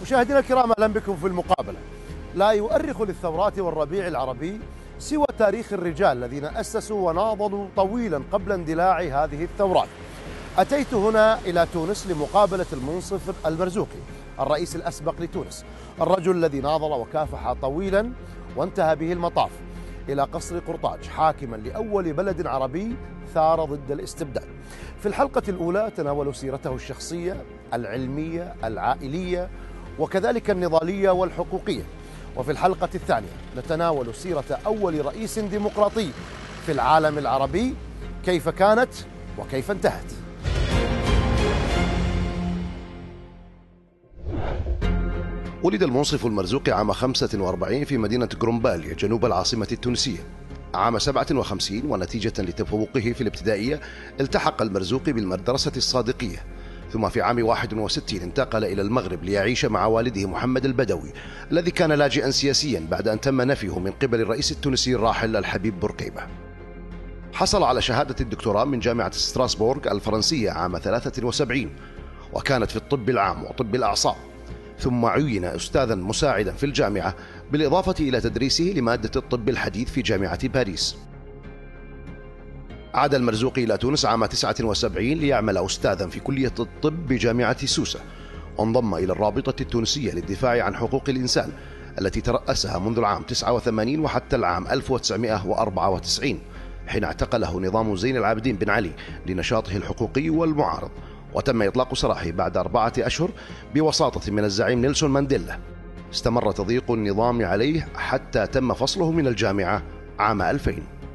مشاهدينا الكرام، أهلا بكم في المقابلة. لا يؤرخ للثورات والربيع العربي سوى تاريخ الرجال الذين أسسوا وناضلوا طويلا قبل اندلاع هذه الثورات. أتيت هنا إلى تونس لمقابلة المنصف المرزوقي الرئيس الأسبق لتونس، الرجل الذي ناضل وكافح طويلا وانتهى به المطاف إلى قصر قرطاج حاكما لأول بلد عربي ثار ضد الاستبداد. في الحلقة الأولى تناول سيرته الشخصية، العلمية، العائلية، وكذلك النضالية والحقوقية. وفي الحلقة الثانية نتناول سيرة أول رئيس ديمقراطي في العالم العربي، كيف كانت وكيف انتهت. ولد المنصف المرزوقي عام 45 في مدينة جرومباليا جنوب العاصمة التونسية. عام 57 ونتيجة لتفوقه في الابتدائية التحق المرزوقي بالمدرسة الصادقية، ثم في عام 61 انتقل إلى المغرب ليعيش مع والده محمد البدوي الذي كان لاجئا سياسيا بعد أن تم نفيه من قبل الرئيس التونسي الراحل الحبيب بورقيبة. حصل على شهادة الدكتوراه من جامعة ستراسبورغ الفرنسية عام 73، وكانت في الطب العام وطب الأعصاب، ثم عين أستاذا مساعدا في الجامعة بالإضافة إلى تدريسه لمادة الطب الحديث في جامعة باريس. عاد المرزوقي إلى تونس عام 79 ليعمل أستاذا في كلية الطب بجامعة سوسة، وانضم إلى الرابطة التونسية للدفاع عن حقوق الإنسان التي ترأسها منذ العام 89 وحتى العام 1994 حين اعتقله نظام زين العابدين بن علي لنشاطه الحقوقي والمعارض، وتم إطلاق سراحه بعد 4 أشهر بوساطة من الزعيم نيلسون مانديلا. استمر تضييق النظام عليه حتى تم فصله من الجامعة عام 2000.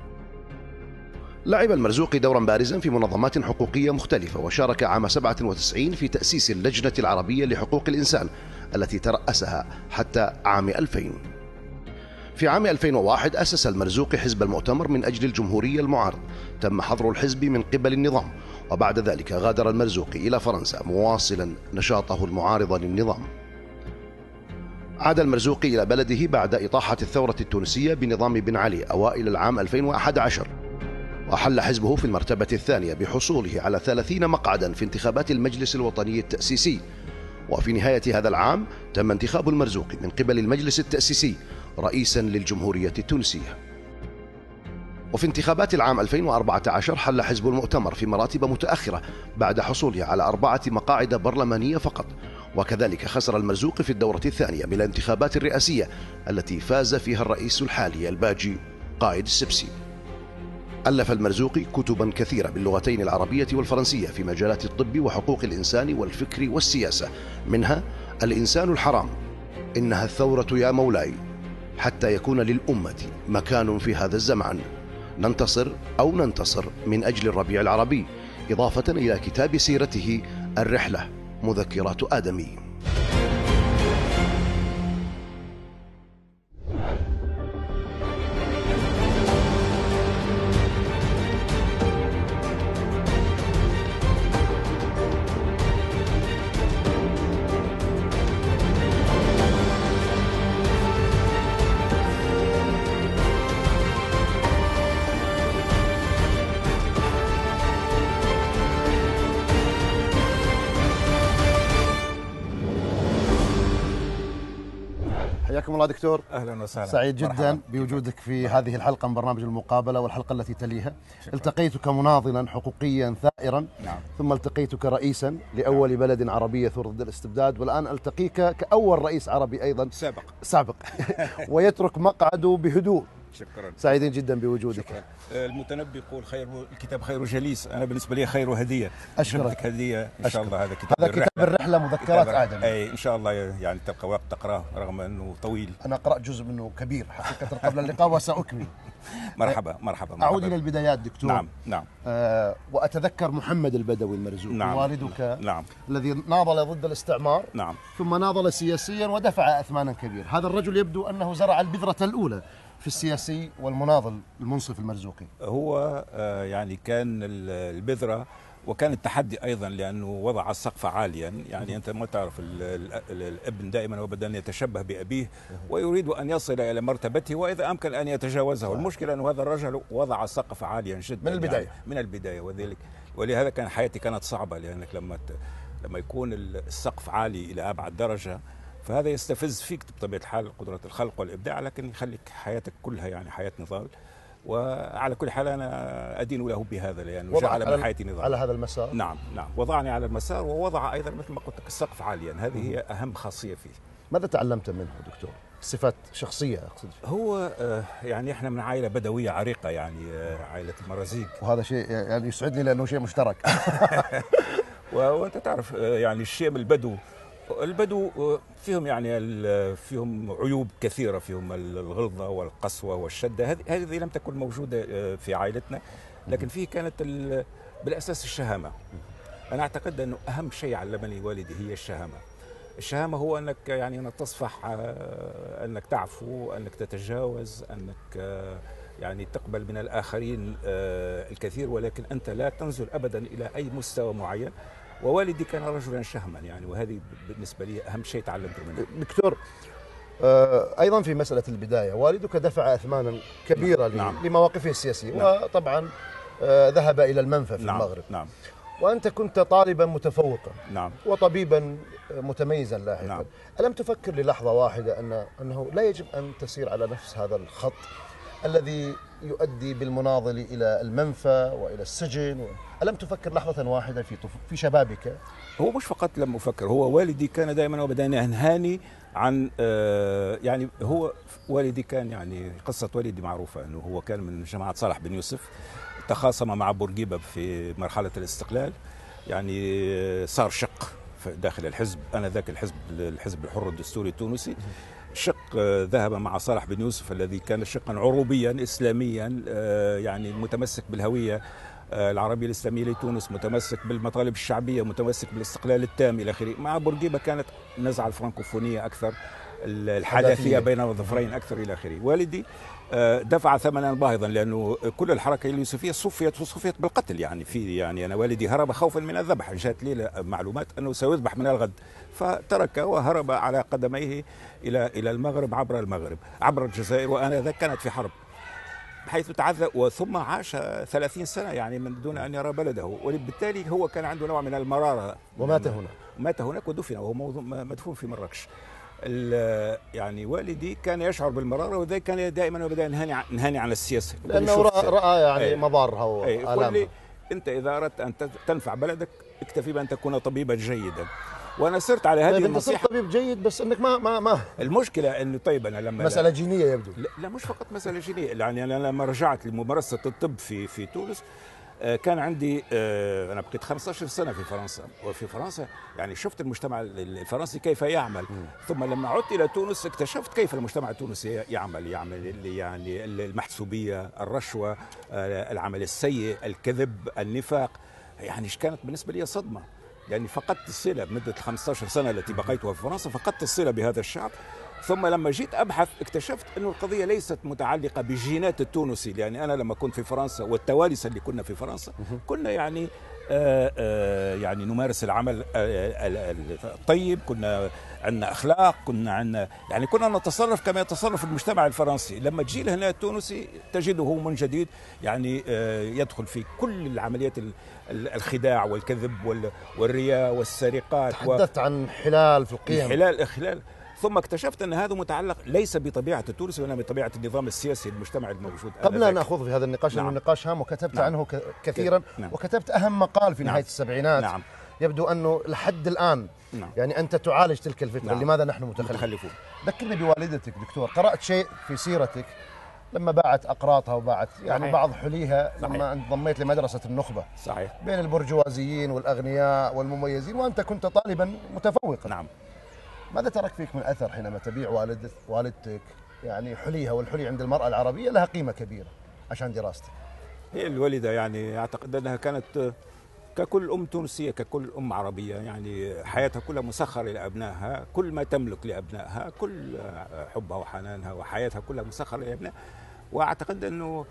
لعب المرزوقي دورا بارزا في منظمات حقوقية مختلفة، وشارك عام 97 في تأسيس اللجنة العربية لحقوق الإنسان التي ترأسها حتى عام 2000. في عام 2001 أسس المرزوقي حزب المؤتمر من أجل الجمهورية المعارض، تم حظر الحزب من قبل النظام، وبعد ذلك غادر المرزوقي إلى فرنسا مواصلا نشاطه المعارض للنظام. عاد المرزوقي إلى بلده بعد إطاحة الثورة التونسية بنظام بن علي أوائل العام 2011، وحل حزبه في المرتبة الثانية بحصوله على 30 مقعدا في انتخابات المجلس الوطني التأسيسي. وفي نهاية هذا العام تم انتخاب المرزوقي من قبل المجلس التأسيسي رئيسا للجمهورية التونسية. وفي انتخابات العام 2014 حل حزب المؤتمر في مراتب متأخرة بعد حصوله على 4 مقاعد برلمانية فقط، وكذلك خسر المرزوقي في الدورة الثانية من الانتخابات الرئاسية التي فاز فيها الرئيس الحالي الباجي قائد السبسي. ألف المرزوقي كتبا كثيرة باللغتين العربية والفرنسية في مجالات الطب وحقوق الإنسان والفكر والسياسة، منها الإنسان الحرام، إنها الثورة يا مولاي، حتى يكون للأمة مكان في هذا الزمان، ننتصر أو ننتصر من أجل الربيع العربي، إضافة إلى كتاب سيرته الرحلة مذكرات آدمي. حياكم الله دكتور. اهلا وسهلا. سعيد جدا بوجودك في هذه الحلقه من برنامج المقابله والحلقه التي تليها. شكرا. التقيتك مناضلا حقوقيا ثائرا. نعم. ثم التقيتك رئيسا لاول بلد عربي يثور ضد الاستبداد، والان التقيك كاول رئيس عربي ايضا سابق ويترك مقعده بهدوء. شكرا. سعيدين جدا بوجودك. شكرا. المتنبي يقول خير الكتاب خير جليس، انا بالنسبه لي خير هديه. اشكرك. هديه ان شاء الله. هذا كتاب الرحله مذكرات آدم. اي ان شاء الله يعني تلقى وقت تقراه رغم انه طويل. انا قرات جزء منه كبير حقيقه قبل اللقاء وساكمل. مرحبا. اعود الى البدايات دكتور. نعم. واتذكر محمد البدوي المرزوقي. نعم. والدك. نعم. الذي ناضل ضد الاستعمار. نعم. ثم ناضل سياسيا ودفع اثمانا كبيره. هذا الرجل يبدو انه زرع البذره الاولى في السياسي والمناضل المنصف المرزوقي. هو يعني كان البذرة، وكان التحدي أيضا لأنه وضع السقف عاليا. يعني أنت ما تعرف الابن دائما وبدأ أن يتشبه بأبيه ويريد أن يصل إلى مرتبته وإذا أمكن أن يتجاوزه. المشكلة أن هذا الرجل وضع السقف عاليا جدا من البداية. يعني من البداية، ولهذا كان حياتي كانت صعبة، لأنك لما يكون السقف عالي إلى أبعد درجة فهذا يستفز فيك بطبيعة الحال قدرة الخلق والإبداع، لكن يخليك حياتك كلها يعني حياة نضال. وعلى كل حال أنا أدين له بهذا، لأنه جعل من حياتي نضال على هذا المسار. نعم نعم، وضعني على المسار، ووضع أيضا مثل ما قلت لك السقف عاليا. هذه هي أهم خاصية فيه. ماذا تعلمت منه دكتور؟ صفات شخصية أقصد. هو يعني احنا من عائلة بدوية عريقة، يعني عائلة المرازيق، وهذا شيء يعني يسعدني لأنه شيء مشترك. وانت تعرف يعني الشيء من البدو فيهم يعني فيهم عيوب كثيرة، فيهم الغلظة والقسوة والشدة. هذه لم تكن موجودة في عائلتنا، لكن فيه كانت بالأساس الشهامة. أنا أعتقد أنه أهم شيء علمني والدي هي الشهامة. الشهامة هو أنك يعني أنك تصفح، أنك تعفو، أنك تتجاوز، أنك يعني تقبل من الآخرين الكثير، ولكن أنت لا تنزل أبدا إلى أي مستوى معين. ووالدي كان رجلا شهما يعني، وهذه بالنسبة لي أهم شيء تعلمته منه. دكتور، أيضا في مسألة البداية والدك دفع أثمانا كبيرة نعم. لمواقفه السياسية. نعم. وطبعا ذهب إلى المنفى في نعم. المغرب. نعم. وأنت كنت طالبا متفوقا. نعم. وطبيبا متميزا لاحقا. نعم. ألم تفكر للحظة واحدة أنه لا يجب أن تسير على نفس هذا الخط الذي يؤدي بالمناضل إلى المنفى وإلى السجن؟ ألم تفكر لحظة واحدة في شبابك؟ هو مش فقط لم أفكر، هو والدي كان دائما وابدا ينهاني عن يعني هو والدي كان يعني قصة والدي معروفة، أنه هو كان من جماعة صالح بن يوسف، تخاصم مع بورقيبة في مرحلة الاستقلال، يعني صار شق داخل الحزب. أنا ذاك الحزب الحر الدستوري التونسي، شق ذهب مع صالح بن يوسف الذي كان شقا عروبيا إسلاميا، يعني متمسك بالهوية العربية الإسلامية لتونس، متمسك بالمطالب الشعبية، متمسك بالاستقلال التام إلى آخره. مع بورقيبة كانت نزعة الفرنكوفونية أكثر، الحداثية بين الظفرين أكثر إلى آخره. والدي دفع ثمنا باهظا، لأنه كل الحركة اليوسفية صفيت بالقتل. يعني أنا والدي هرب خوفا من الذبح، جاءت لي معلومات أنه سيذبح من الغد، فترك وهرب على قدميه إلى المغرب، عبر الجزائر، وآنذاك كانت في حرب، بحيث تعذب ثم عاش 30 سنة يعني من دون أن يرى بلده، وبالتالي هو كان عنده نوع من المرارة. مات هناك ودفن، وهو مدفون في مراكش. يعني والدي كان يشعر بالمرارة، وذلك كان دائما وبدأ ينهاني عن السياسة، لأنه رأى يعني مضارها وآلامها. أنت إذا أردت أن تنفع بلدك اكتفي بأن تكون طبيبا جيدا. وانا صرت على هذه النصيحه. انت طبيب جيد، بس انك ما المشكله انه طيب انا لما مساله جينيه يبدو. لا مش فقط مساله جينيه، يعني انا لما رجعت لممارسه الطب في تونس، كان عندي انا بقيت 15 سنه في فرنسا، وفي فرنسا يعني شفت المجتمع الفرنسي كيف يعمل. ثم لما عدت الى تونس اكتشفت كيف المجتمع التونسي يعمل يعني المحسوبيه، الرشوه، العمل السيء، الكذب، النفاق. يعني كانت بالنسبه لي صدمه، يعني فقدت الصلة مدة 15 سنة التي بقيتها في فرنسا، فقدت الصلة بهذا الشعب. ثم لما جيت أبحث اكتشفت أن القضية ليست متعلقة بالجينات التونسي، لأن أنا لما كنت في فرنسا والتوالسة اللي كنا في فرنسا كنا يعني يعني نمارس العمل الطيب، كنا عندنا أخلاق، كنا نتصرف كما يتصرف المجتمع الفرنسي. لما تجي لهنا التونسي تجده من جديد يعني يدخل في كل العمليات الخداع والكذب والرياء والسرقات. تحدثت عن حلال في القيم، الخلال. ثم اكتشفت أن هذا متعلق ليس بطبيعة التونس، وإنما بطبيعة النظام السياسي المجتمع الموجود. قبل أن نأخذ في هذا النقاش، لأنه نقاش هام وكتبت عنه كثيرا، وكتبت أهم مقال في نهاية السبعينات. يبدو أنه لحد الآن يعني أنت تعالج تلك الفترة. لماذا نحن متخلفون؟ ذكرني بوالدتك دكتور، قرأت شيء في سيرتك لما باعت أقراطها وباعت يعني بعض حليها لما انضميت لمدرسة النخبة. صحيح. بين البرجوازيين والأغنياء والمميزين، وأنت كنت طالبا متفوقا. نعم. ماذا ترك فيك من أثر حينما تبيع والدتك يعني حليها؟ والحلي عند المرأة العربية لها قيمة كبيرة عشان دراستك. هي الوالدة يعني أعتقد أنها كانت ككل أم تونسية، ككل أم عربية، يعني حياتها كلها مسخرة لأبنائها، كل ما تملك لأبنائها، كل حبها وحنانها وحياتها كلها مسخرة لأبنائها. وأعتقد أنه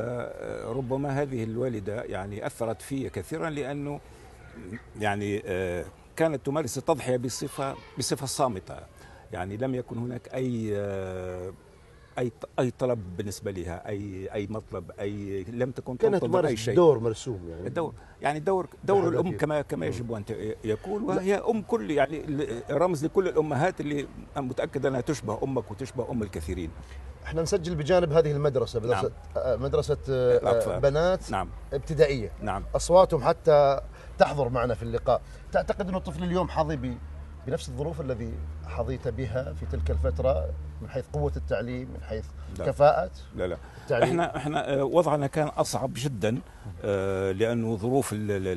ربما هذه الوالدة يعني أثرت في كثيرا، لأنه يعني كانت تمارس التضحية بصفة صامتة. يعني لم يكن هناك أي اي طلب بالنسبه لها، اي مطلب، لم تكن كانت تنتظر اي تمارس شيء. دور مرسوم يعني. دور الام كما يجب ان يكون، وهي ام كل يعني رمز لكل الامهات اللي متاكد انها تشبه امك وتشبه ام الكثيرين. احنا نسجل بجانب هذه المدرسة، مدرسة بنات نعم. ابتدائية. نعم. أصواتهم حتى تحضر معنا في اللقاء. تعتقد أن الطفل اليوم حظي بنفس الظروف الذي حظيت بها في تلك الفترة، من حيث قوة التعليم، من حيث كفاءة لا التعليم؟ احنا وضعنا كان أصعب جدا، لأنه ظروف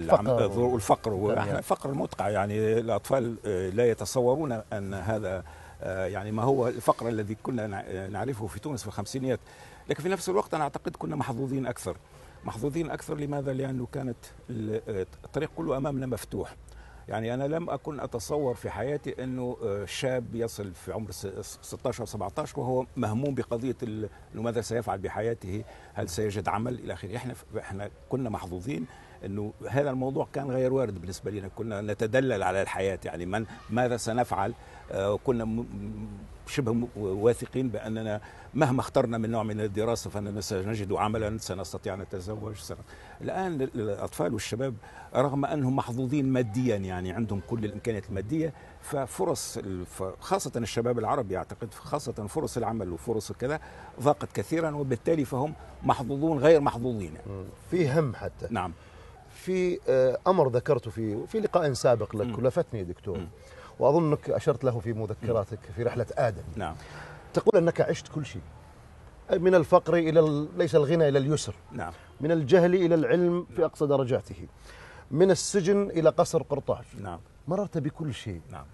الفقر الفقر المدقع. يعني الأطفال لا يتصورون أن هذا يعني ما هو الفقر الذي كنا نعرفه في تونس في الخمسينيات. لكن في نفس الوقت أنا أعتقد كنا محظوظين أكثر. لماذا؟ لأنه كانت الطريق كله أمامنا مفتوح. يعني أنا لم أكن أتصور في حياتي أنه شاب يصل في عمر 16 17 وهو مهموم بقضية أنه ماذا سيفعل بحياته، هل سيجد عمل إلى آخره. إحنا كنا محظوظين أنه هذا الموضوع كان غير وارد بالنسبة لنا. كنا نتدلل على الحياة، يعني ماذا سنفعل. كنا شبه واثقين بأننا مهما اخترنا من نوع من الدراسة فإننا سنجد عملا، سنستطيع أن نتزوج. الآن الأطفال والشباب رغم أنهم محظوظين ماديا، يعني عندهم كل الإمكانيات المادية، ففرص خاصة الشباب العربي أعتقد خاصة فرص العمل وفرص كذا ضاقت كثيرا، وبالتالي فهم محظوظون غير محظوظين. في هم حتى. نعم. في أمر ذكرته في لقاء سابق لك ولفتني دكتور، وأظنك أشرت له في مذكراتك في رحلة آدم. نعم. تقول أنك عشت كل شيء، من الفقر إلى ليس الغنى إلى اليسر. نعم. من الجهل إلى العلم في أقصى درجاته، من السجن إلى قصر قرطاج. نعم. مررت بكل شيء. نعم.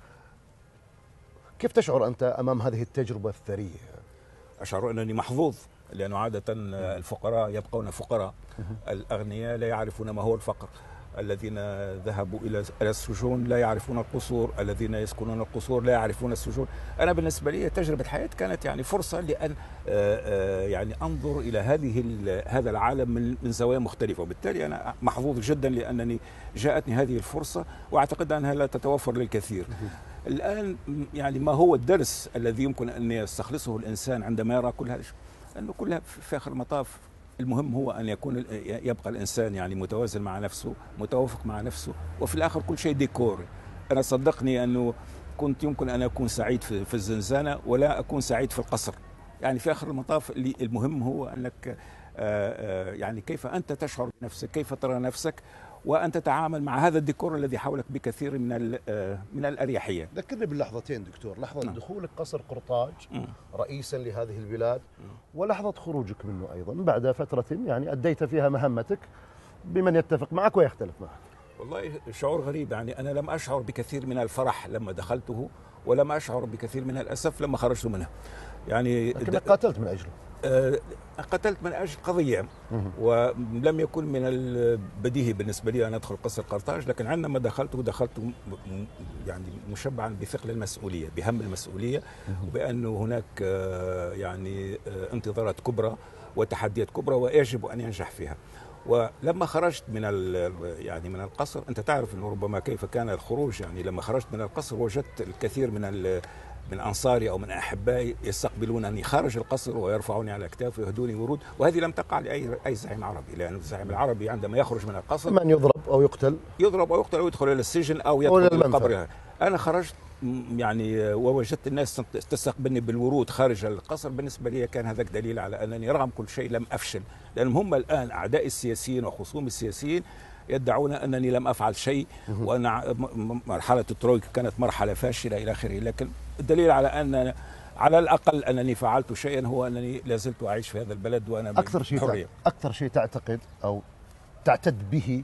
كيف تشعر أنت أمام هذه التجربة الثرية؟ أشعر أنني محظوظ، لأنه عادة الفقراء يبقون فقراء، الأغنياء لا يعرفون ما هو الفقر، الذين ذهبوا إلى السجون لا يعرفون القصور، الذين يسكنون القصور لا يعرفون السجون. أنا بالنسبة لي تجربة حياة كانت يعني فرصة لأن يعني أنظر إلى هذا العالم من زوايا مختلفة، وبالتالي أنا محظوظ جدا لأنني جاءتني هذه الفرصة، وأعتقد أنها لا تتوفر للكثير. الآن يعني ما هو الدرس الذي يمكن أن يستخلصه الإنسان عندما يرى كل هذا؟ أنه كلها في آخر المطاف المهم هو أن يبقى الإنسان يعني متوازن مع نفسه، متوافق مع نفسه، وفي الآخر كل شيء ديكور. أنا صدقني أنه كنت يمكن أن أكون سعيد في الزنزانة ولا أكون سعيد في القصر. يعني في آخر المطاف المهم هو أنك يعني كيف أنت تشعر بنفسك، كيف ترى نفسك، وأن تتعامل مع هذا الديكور الذي حولك بكثير من الأريحية. ذكرني باللحظتين دكتور، لحظة دخولك قصر قرطاج رئيسا لهذه البلاد، ولحظة خروجك منه أيضا بعد فترة يعني أديت فيها مهمتك بمن يتفق معك ويختلف معك. والله شعور غريب، يعني أنا لم أشعر بكثير من الفرح لما دخلته، ولم أشعر بكثير من الأسف لما خرجت منه. يعني لكنك قاتلت من أجله. قتلت من أجل قضية، ولم يكن من البديهي بالنسبة لي أن أدخل قصر قرطاج، لكن عندما دخلت يعني مشبعا بثقل المسؤولية، بهم المسؤولية، وبأنه هناك يعني انتظارات كبرى وتحديات كبرى ويجب أن ينجح فيها. ولما خرجت من القصر، أنت تعرف أنه ربما كيف كان الخروج. يعني لما خرجت من القصر وجدت الكثير من أنصاري أو من أحبائي يستقبلونني خارج القصر ويرفعوني على أكتافي ويهدوني ورود، وهذه لم تقع لأي زعيم عربي، لأن الزعيم العربي عندما يخرج من القصر من يضرب أو يقتل أو يدخل إلى السجن أو يدخل إلى القبر. أنا خرجت يعني ووجدت الناس تستقبلني بالورود خارج القصر. بالنسبة لي كان هذاك دليل على أنني رغم كل شيء لم أفشل، لأنهم هم الآن أعداء السياسيين وخصوم السياسيين يدعون أنني لم أفعل شيء، وأن مرحلة الترويكا كانت مرحلة فاشلة إلى آخره. لكن الدليل على الأقل أنني فعلت شيئا هو أنني لازلت أعيش في هذا البلد وأنا بحرية. أكثر شيء تعتقد أو تعتد به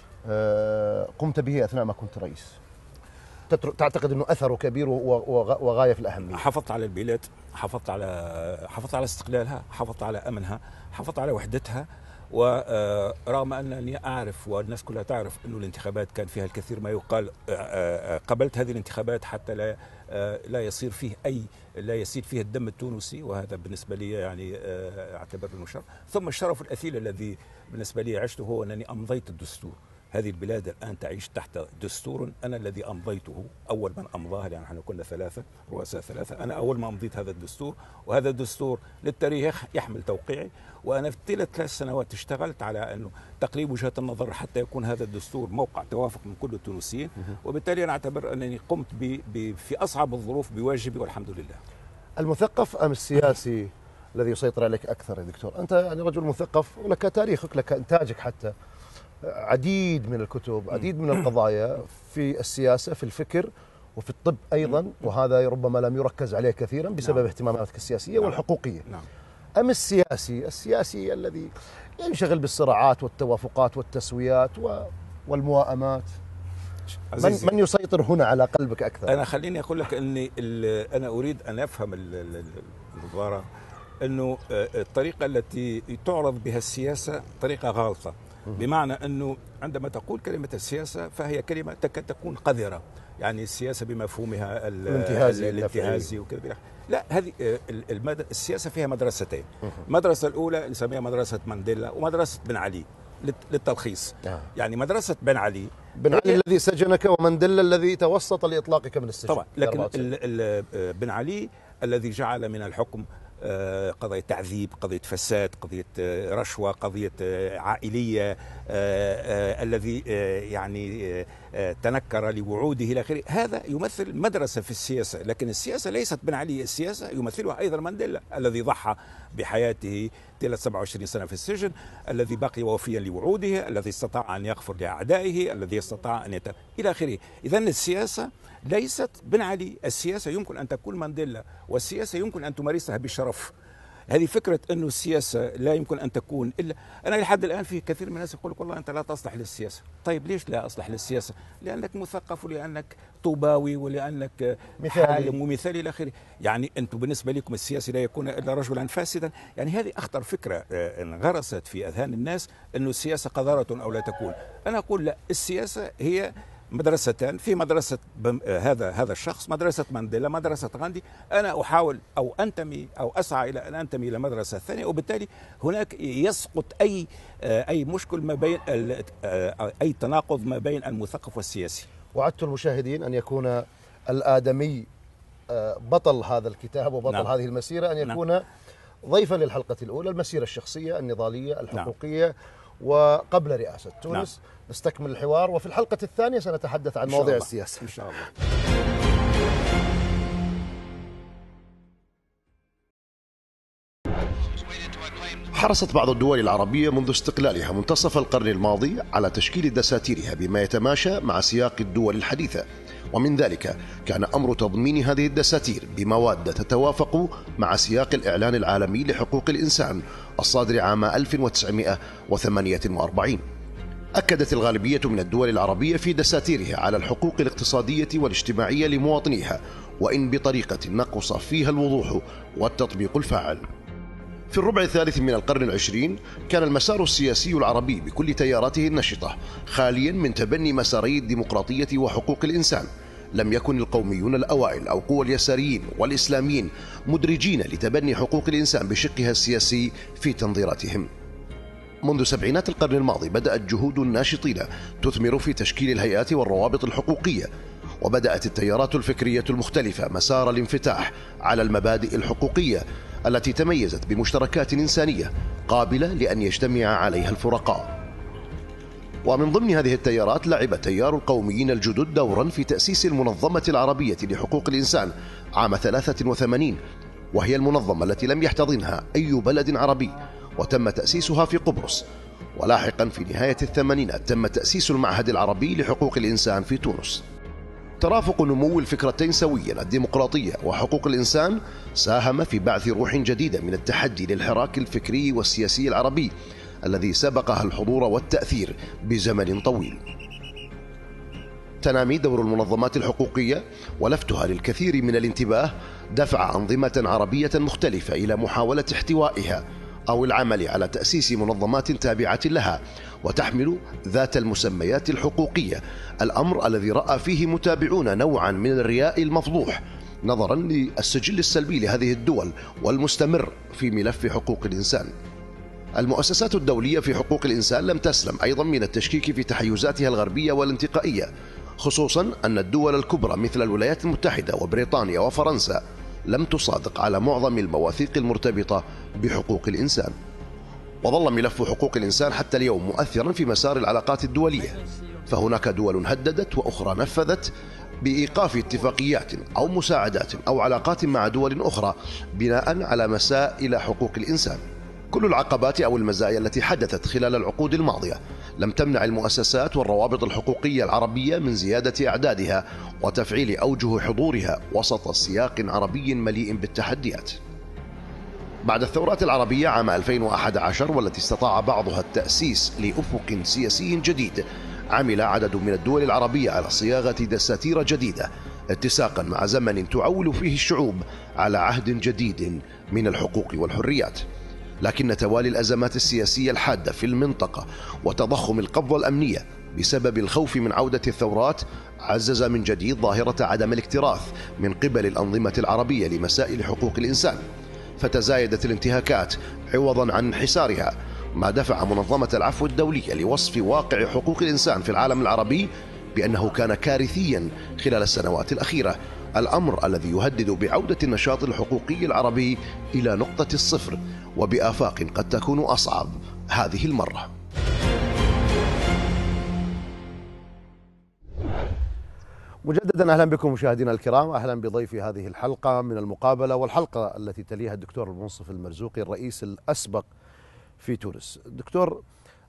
قمت به أثناء ما كنت رئيس، تعتقد أنه أثره كبير وغاية في الأهمية؟ حافظت على البلاد، حافظت على استقلالها، حافظت على أمنها، حافظت على وحدتها. ورغم أنني أعرف والناس كلها تعرف أنه الانتخابات كان فيها الكثير ما يقال، قبلت هذه الانتخابات حتى لا يصير فيه الدم التونسي، وهذا بالنسبة لي يعني أعتبر أنه شرف. ثم الشرف الأثيل الذي بالنسبة لي عشته هو أنني أمضيت الدستور. هذه البلاد الآن تعيش تحت دستور أنا الذي أمضيته، أول من أمضاها، لأن احنا كنا رؤساء ثلاثة، أنا أول ما أمضيت هذا الدستور، وهذا الدستور للتاريخ يحمل توقيعي. وأنا في 3 سنوات اشتغلت على أنه تقريب وجهة النظر حتى يكون هذا الدستور موقع توافق من كل التونسيين، وبالتالي أنا أعتبر أنني قمت في أصعب الظروف بواجبي والحمد لله. المثقف أم السياسي الذي يسيطر عليك أكثر يا دكتور؟ أنت يعني رجل مثقف ولك تاريخك، لك إنتاجك، حتى عديد من الكتب، عديد من القضايا في السياسة، في الفكر، وفي الطب أيضا، وهذا ربما لم يركز عليه كثيرا بسبب اهتماماتك السياسية والحقوقية. أم السياسي الذي ينشغل بالصراعات والتوافقات والتسويات والموائمات؟ من يسيطر هنا على قلبك أكثر؟ أنا خليني أقول لك أني أنا أريد أن أفهم المباراة، أنه الطريقة التي تعرض بها السياسة طريقة غالطة، بمعنى أنه عندما تقول كلمة السياسة فهي كلمة تكاد تكون قذرة، يعني السياسة بمفهومها الانتهازي وكذا. لا، هذه السياسة فيها مدرستين. المدرسة الأولى نسميها مدرسة مانديلا ومدرسة بن علي للتلخيص. يعني مدرسة بن علي الذي سجنك، ومانديلا الذي توسط لإطلاقك من السجن طبعا، لكن بن علي الذي جعل من الحكم قضية تعذيب، قضية فساد، قضية رشوة، قضية عائلية، الذي يعني تنكر لوعوده إلى آخره. هذا يمثل مدرسة في السياسة، لكن السياسة ليست بن علي، السياسة يمثلها أيضا مانديلا الذي ضحى بحياته 27 سنة في السجن، الذي بقي وفيا لوعوده، الذي استطاع أن يغفر لأعدائه، الذي استطاع أن إلى آخره. إذن السياسة ليست بن علي، السياسة يمكن أن تكون مانديلا، والسياسة يمكن أن تمارسها بشرف. هذه فكرة أنه السياسة لا يمكن أن تكون إلا، أنا لحد الآن في كثير من الناس يقول لك والله أنت لا تصلح للسياسة. طيب ليش لا أصلح للسياسة؟ لأنك مثقف، ولأنك طوباوي، ولأنك حالم ومثالي إلى آخره. يعني أنتم بالنسبة لكم السياسي لا يكون إلا رجلا فاسدا. يعني هذه أخطر فكرة انغرست في أذهان الناس، أنه السياسة قذارة أو لا تكون. أنا أقول لا، السياسة هي مدرستان، في مدرسة هذا الشخص، مدرسة مانديلا، مدرسة غاندي. أنا أحاول أو أنتمي أو أسعى إلى أن أنتمي إلى المدرسة الثانية، وبالتالي هناك يسقط أي مشكل ما بين أي تناقض ما بين المثقف والسياسي. وعدت المشاهدين أن يكون الآدمي بطل هذا الكتاب وبطل هذه المسيرة، أن يكون ضيفا للحلقة الأولى، المسيرة الشخصية النضالية الحقوقية وقبل رئاسة تونس. نستكمل الحوار، وفي الحلقة الثانية سنتحدث عن مواضيع السياسة إن شاء الله. حرصت بعض الدول العربية منذ استقلالها منتصف القرن الماضي على تشكيل دساتيرها بما يتماشى مع سياق الدول الحديثة، ومن ذلك كان أمر تضمين هذه الدساتير بمواد تتوافق مع سياق الإعلان العالمي لحقوق الإنسان الصادر عام 1948. أكدت الغالبية من الدول العربية في دساتيرها على الحقوق الاقتصادية والاجتماعية لمواطنيها، وإن بطريقة نقص فيها الوضوح والتطبيق الفاعل. في الربع الثالث من القرن العشرين كان المسار السياسي العربي بكل تياراته النشطة خاليا من تبني مساري الديمقراطية وحقوق الإنسان. لم يكن القوميون الأوائل أو قوى اليساريين والإسلاميين مدرجين لتبني حقوق الإنسان بشقها السياسي في تنظيراتهم. منذ سبعينات القرن الماضي بدأت جهود الناشطين تثمر في تشكيل الهيئات والروابط الحقوقية، وبدأت التيارات الفكرية المختلفة مسار الانفتاح على المبادئ الحقوقية التي تميزت بمشتركات إنسانية قابلة لأن يجتمع عليها الفرقاء. ومن ضمن هذه التيارات لعب تيار القوميين الجدد دورا في تأسيس المنظمة العربية لحقوق الإنسان عام 83، وهي المنظمة التي لم يحتضنها أي بلد عربي، وتم تأسيسها في قبرص. ولاحقا في نهاية الثمانينات تم تأسيس المعهد العربي لحقوق الإنسان في تونس. ترافق نمو الفكرتين سويا، الديمقراطية وحقوق الإنسان، ساهم في بعث روح جديدة من التحدي للحراك الفكري والسياسي العربي الذي سبقها الحضور والتأثير بزمن طويل. تنامي دور المنظمات الحقوقية ولفتها للكثير من الانتباه دفع أنظمة عربية مختلفة إلى محاولة احتوائها أو العمل على تأسيس منظمات تابعة لها وتحمل ذات المسميات الحقوقية، الأمر الذي رأى فيه متابعون نوعا من الرياء المفضوح نظرا للسجل السلبي لهذه الدول والمستمر في ملف حقوق الإنسان. المؤسسات الدولية في حقوق الإنسان لم تسلم أيضا من التشكيك في تحيزاتها الغربية والانتقائية، خصوصا أن الدول الكبرى مثل الولايات المتحدة وبريطانيا وفرنسا لم تصادق على معظم المواثيق المرتبطة بحقوق الإنسان. وظل ملف حقوق الإنسان حتى اليوم مؤثرا في مسار العلاقات الدولية، فهناك دول هددت وأخرى نفذت بإيقاف اتفاقيات أو مساعدات أو علاقات مع دول أخرى بناء على مسائل حقوق الإنسان. كل العقبات أو المزايا التي حدثت خلال العقود الماضية لم تمنع المؤسسات والروابط الحقوقية العربية من زيادة أعدادها وتفعيل أوجه حضورها وسط سياق عربي مليء بالتحديات. بعد الثورات العربية عام 2011 والتي استطاع بعضها التأسيس لأفق سياسي جديد، عمل عدد من الدول العربية على صياغة دساتير جديدة اتساقا مع زمن تعول فيه الشعوب على عهد جديد من الحقوق والحريات. لكن توالي الأزمات السياسية الحادة في المنطقة وتضخم القبضة الأمنية بسبب الخوف من عودة الثورات عزز من جديد ظاهرة عدم الاكتراث من قبل الأنظمة العربية لمسائل حقوق الإنسان، فتزايدت الانتهاكات عوضا عن انحسارها، ما دفع منظمة العفو الدولية لوصف واقع حقوق الإنسان في العالم العربي بأنه كان كارثيا خلال السنوات الأخيرة، الأمر الذي يهدد بعودة النشاط الحقوقي العربي إلى نقطة الصفر وبآفاق قد تكون أصعب هذه المرة. مجددا أهلا بكم مشاهدينا الكرام، أهلا بضيفي هذه الحلقة من المقابلة والحلقة التي تليها الدكتور المنصف المرزوقي الرئيس الأسبق في تونس. دكتور،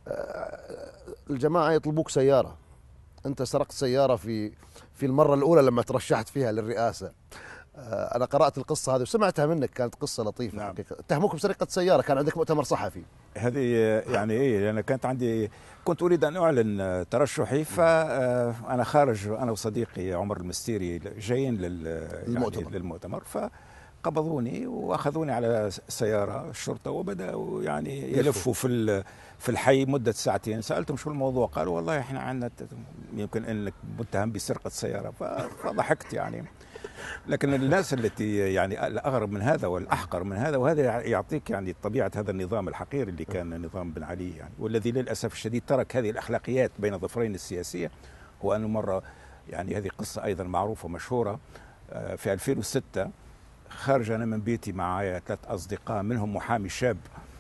الجماعة يطلبوك سيارة، أنت سرقت سيارة في المرة الأولى لما ترشحت فيها للرئاسة. أنا قرأت القصة هذه وسمعتها منك، كانت قصة لطيفة. نعم. حقيقة اتهموك بسرقة سيارة، كان عندك مؤتمر صحفي. هذه يعني إيه، أنا كنت أريد أن أعلن ترشحي، فأنا خارج أنا وصديقي عمر المستيري جايين للمؤتمر، فقبضوني وأخذوني على سيارة الشرطة وبدأوا يعني يلفوا في الحي مدة ساعتين. سألتهم شو الموضوع، قالوا والله احنا عندنا يمكن انك متهم بسرقة سيارة، فضحكت يعني. لكن الناس التي يعني الأغرب من هذا والأحقر من هذا، وهذا يعطيك يعني طبيعة هذا النظام الحقير اللي كان نظام بن علي يعني، والذي للأسف الشديد ترك هذه الأخلاقيات بين الظفرين السياسية. هو أنه مرة يعني هذه قصة أيضا معروفة ومشهورة، في 2006 خارج أنا من بيتي معايا 3 أصدقاء منهم محامي شاب،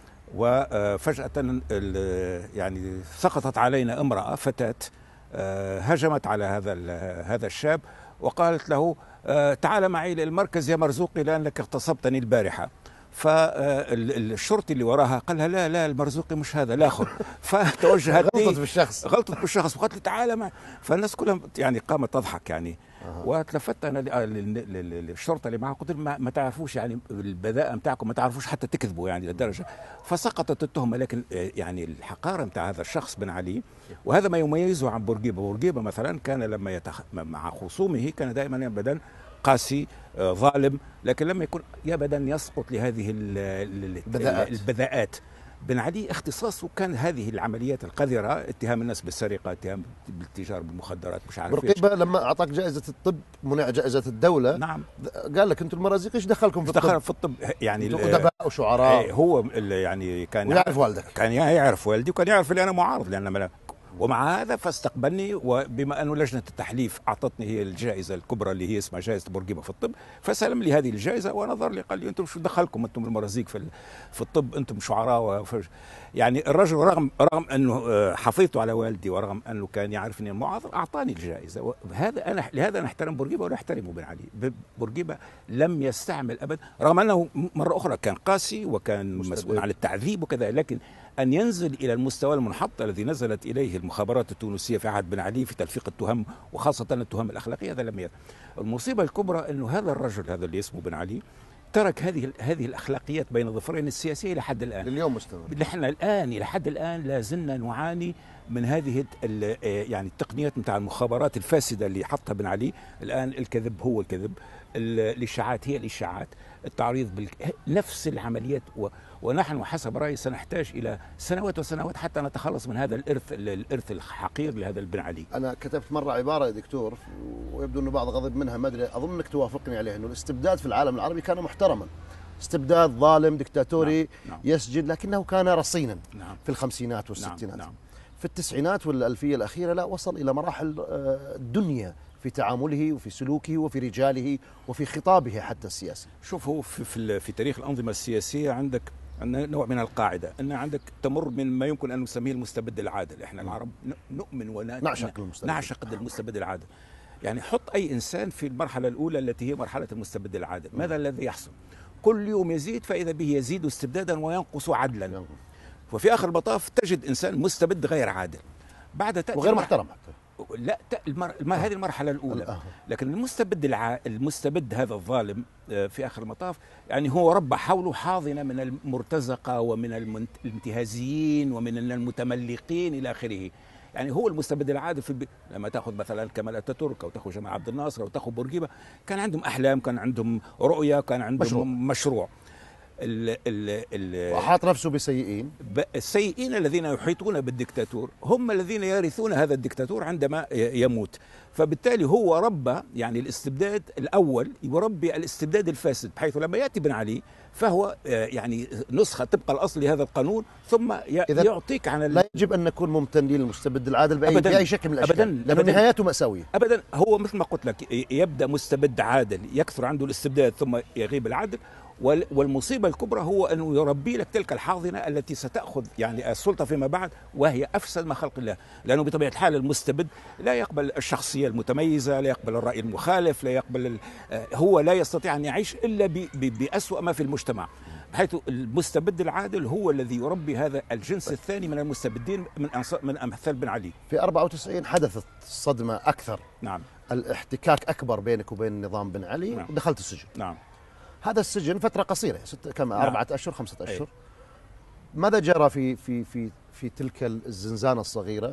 وفجأة يعني سقطت علينا امرأة فتاة هجمت على هذا الشاب وقالت له تعال معي للمركز يا مرزوقي لأنك اغتصبتني البارحة. فالشرطي اللي وراها قال لها لا المرزوقي مش هذا الآخر، فتوجهت غلطت بالشخص وقالت لي تعال معي. فالناس كلها يعني قامت تضحك يعني. وتلفت انا للشرطه اللي معه، قلت لهم ما تعرفوش يعني البذاءه نتاعكم، ما تعرفوش حتى تكذبوا يعني للدرجه. فسقطت التهمه. لكن يعني الحقاره نتاع هذا الشخص بن علي، وهذا ما يميزه عن بورقيبه. بورقيبه مثلا كان لما مع خصومه كان دائما ابدا قاسي ظالم، لكن لما يكون ابدا يسقط لهذه البذاءات. بن علي اختصاصه كان هذه العمليات القذرة، اتهام الناس بالسرقة، اتهام بالتجارة بالمخدرات، مش عارف بورقيبة لما أعطاك جائزة الطب، منع جائزة الدولة. نعم. قال لك أنتم المرازيق إيش دخلكم في الطب؟ دخل في الطب يعني أدباء وشعراء. هو يعني كان يعرف والدك، كان يعرف والدي وكان يعرف اللي أنا معارض، لأن ومع هذا فاستقبلني، وبما أنه لجنة التحليف أعطتني هي الجائزة الكبرى اللي هي اسمها جائزة بورقيبة في الطب، فسلم لي هذه الجائزة ونظر لي قال لي أنتم شو دخلكم أنتم المرازيق في الطب، أنتم شعراء يعني الرجل رغم أنه حفظته على والدي ورغم أنه كان يعرفني المعارض أعطاني الجائزة. لهذا نحترم بورقيبة ونحترمه بن علي. بورقيبة لم يستعمل أبدا، رغم أنه مرة أخرى كان قاسي وكان مسؤول عن التعذيب وكذا، لكن أن ينزل إلى المستوى المنحط الذي نزلت إليه المخابرات التونسية في عهد بن علي في تلفيق التهم، وخاصة التهم الأخلاقية، هذا لم يكن. المصيبة الكبرى أنه هذا الرجل هذا اللي اسمه بن علي ترك هذه الأخلاقيات بين الظفرين السياسية لحد الآن. لليوم مستمر. نحن الآن إلى حد الآن لا زلنا نعاني من هذه يعني التقنيات نتاع المخابرات الفاسدة اللي حطها بن علي. الآن الكذب هو الكذب، الإشاعات هي الإشاعات، التعريض نفس العمليات. ونحن حسب رأيي سنحتاج إلى سنوات وسنوات حتى نتخلص من هذا الإرث الحقير لهذا البن علي. أنا كتبت مرة عبارة يا دكتور، ويبدو أنه بعض غضب منها، ما أدري، أظن أنك توافقني عليها، أنه الاستبداد في العالم العربي كان محترما. استبداد ظالم دكتاتوري نعم. يسجن، لكنه كان رصينا نعم. في الخمسينات والستينات. نعم. نعم. في التسعينات والألفية الأخيرة لا، وصل إلى مراحل الدنيا في تعامله وفي سلوكه وفي رجاله وفي خطابه حتى السياسي. شوف، هو في تاريخ الأنظمة السياسية عندك نوع من القاعدة، أن عندك تمر من ما يمكن أن نسميه المستبد العادل. إحنا العرب نؤمن نعشق المستبد العادل. يعني حط أي إنسان في المرحلة الأولى التي هي مرحلة المستبد العادل، ماذا الذي يحصل؟ كل يوم يزيد، فإذا به يزيد استبدادا وينقص عدلا، وفي آخر المطاف تجد إنسان مستبد غير عادل بعد وغير محترم حتى. لا، هذه المرحلة الأولى. لكن المستبد هذا الظالم في آخر المطاف يعني هو ربى حوله حاضنة من المرتزقة ومن الانتهازيين ومن المتملقين إلى آخره. يعني هو المستبد العادل لما تاخذ مثلا كمال اتاتورك او تاخذ جمال عبد الناصر او تاخذ بورقيبه، كان عندهم احلام، كان عندهم رؤيه، كان عندهم مشروع. وأحاط نفسه بسيئين. السيئين الذين يحيطون بالدكتاتور هم الذين يرثون هذا الدكتاتور عندما يموت. فبالتالي هو ربى يعني الاستبداد الأول، يربي الاستبداد الفاسد، بحيث لما يأتي بن علي فهو يعني نسخة طبق الأصل لهذا القانون، ثم يعطيك عن لا يجب أن نكون ممتنين للمستبد العادل بأي شكل من الأشكال، لأن نهايته مأساوية. أبدا. هو مثل ما قلت لك، يبدأ مستبد عادل، يكثر عنده الاستبداد ثم يغيب العدل، والمصيبة الكبرى هو أنه يربي لك تلك الحاضنة التي ستأخذ يعني السلطة فيما بعد، وهي أفسد ما خلق الله. لأنه بطبيعة الحال المستبد لا يقبل الشخصية المتميزة، لا يقبل الرأي المخالف، لا يقبل هو لا يستطيع أن يعيش إلا بأسوأ ما في المجتمع. بحيث المستبد العادل هو الذي يربي هذا الجنس الثاني من المستبدين من أمثال بن علي. في 94 حدثت الصدمة أكثر. نعم. الاحتكاك أكبر بينك وبين نظام بن علي. نعم. ودخلت السجن. نعم. هذا السجن فترة قصيرة، كم؟ نعم. 4 أشهر 5 أشهر. ماذا جرى في تلك الزنزانة الصغيرة؟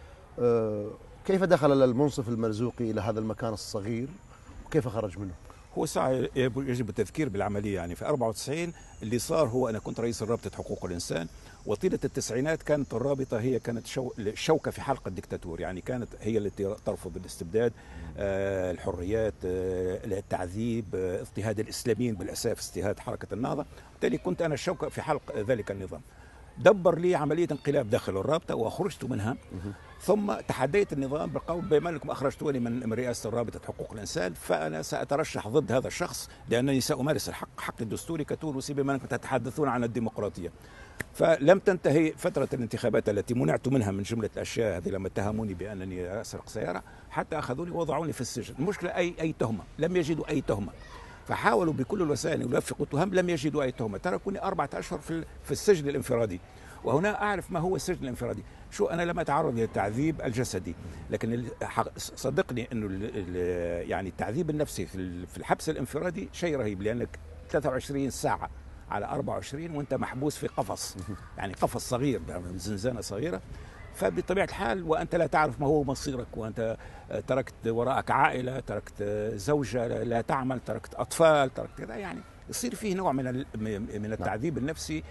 كيف دخل المنصف المرزوقي إلى هذا المكان الصغير وكيف خرج منه؟ هو ساعة يجب التذكير بالعملية. يعني في 94 اللي صار هو أنا كنت رئيس رابطة حقوق الإنسان، وطيلة التسعينات كانت الرابطة هي كانت شوكة في حلق الدكتاتور. يعني كانت هي التي ترفض الاستبداد، الحريات، التعذيب، اضطهاد الإسلاميين بالأساس، اضطهاد حركة النهضة. بالتالي كنت أنا الشوكة في حلق ذلك النظام. دبر لي عملية انقلاب داخل الرابطة وخرجت منها، ثم تحديت النظام بالقول بما أنكم أخرجتوني من رئاسة رابطة حقوق الإنسان، فأنا سأترشح ضد هذا الشخص لأنني سأمارس حق الدستوري كتونسي بما أنكم تتحدثون عن الديمقراطية. فلم تنتهي فترة الانتخابات التي منعت منها من جملة الأشياء هذه لما اتهموني بأنني أسرق سيارة، حتى أخذوني ووضعوني في السجن. المشكلة أي تهمة، لم يجدوا أي تهمة، فحاولوا بكل الوسائل أن يلفقوا التهم، لم يجدوا أي تهمة. تركوني 4 أشهر في السجن الانفرادي. وهنا أعرف ما هو السجن الانفرادي. شو، أنا لم أتعرض للتعذيب الجسدي، لكن صدقني أنه يعني التعذيب النفسي في الحبس الانفرادي شيء رهيب، لأنك 23 ساعة على 24 وأنت محبوس في قفص، يعني قفص صغير، زنزانة صغيرة. فبطبيعة الحال وأنت لا تعرف ما هو مصيرك، وأنت تركت وراءك عائلة، تركت زوجة لا تعمل، تركت أطفال، تركت كذا، يعني يصير فيه نوع من التعذيب النفسي.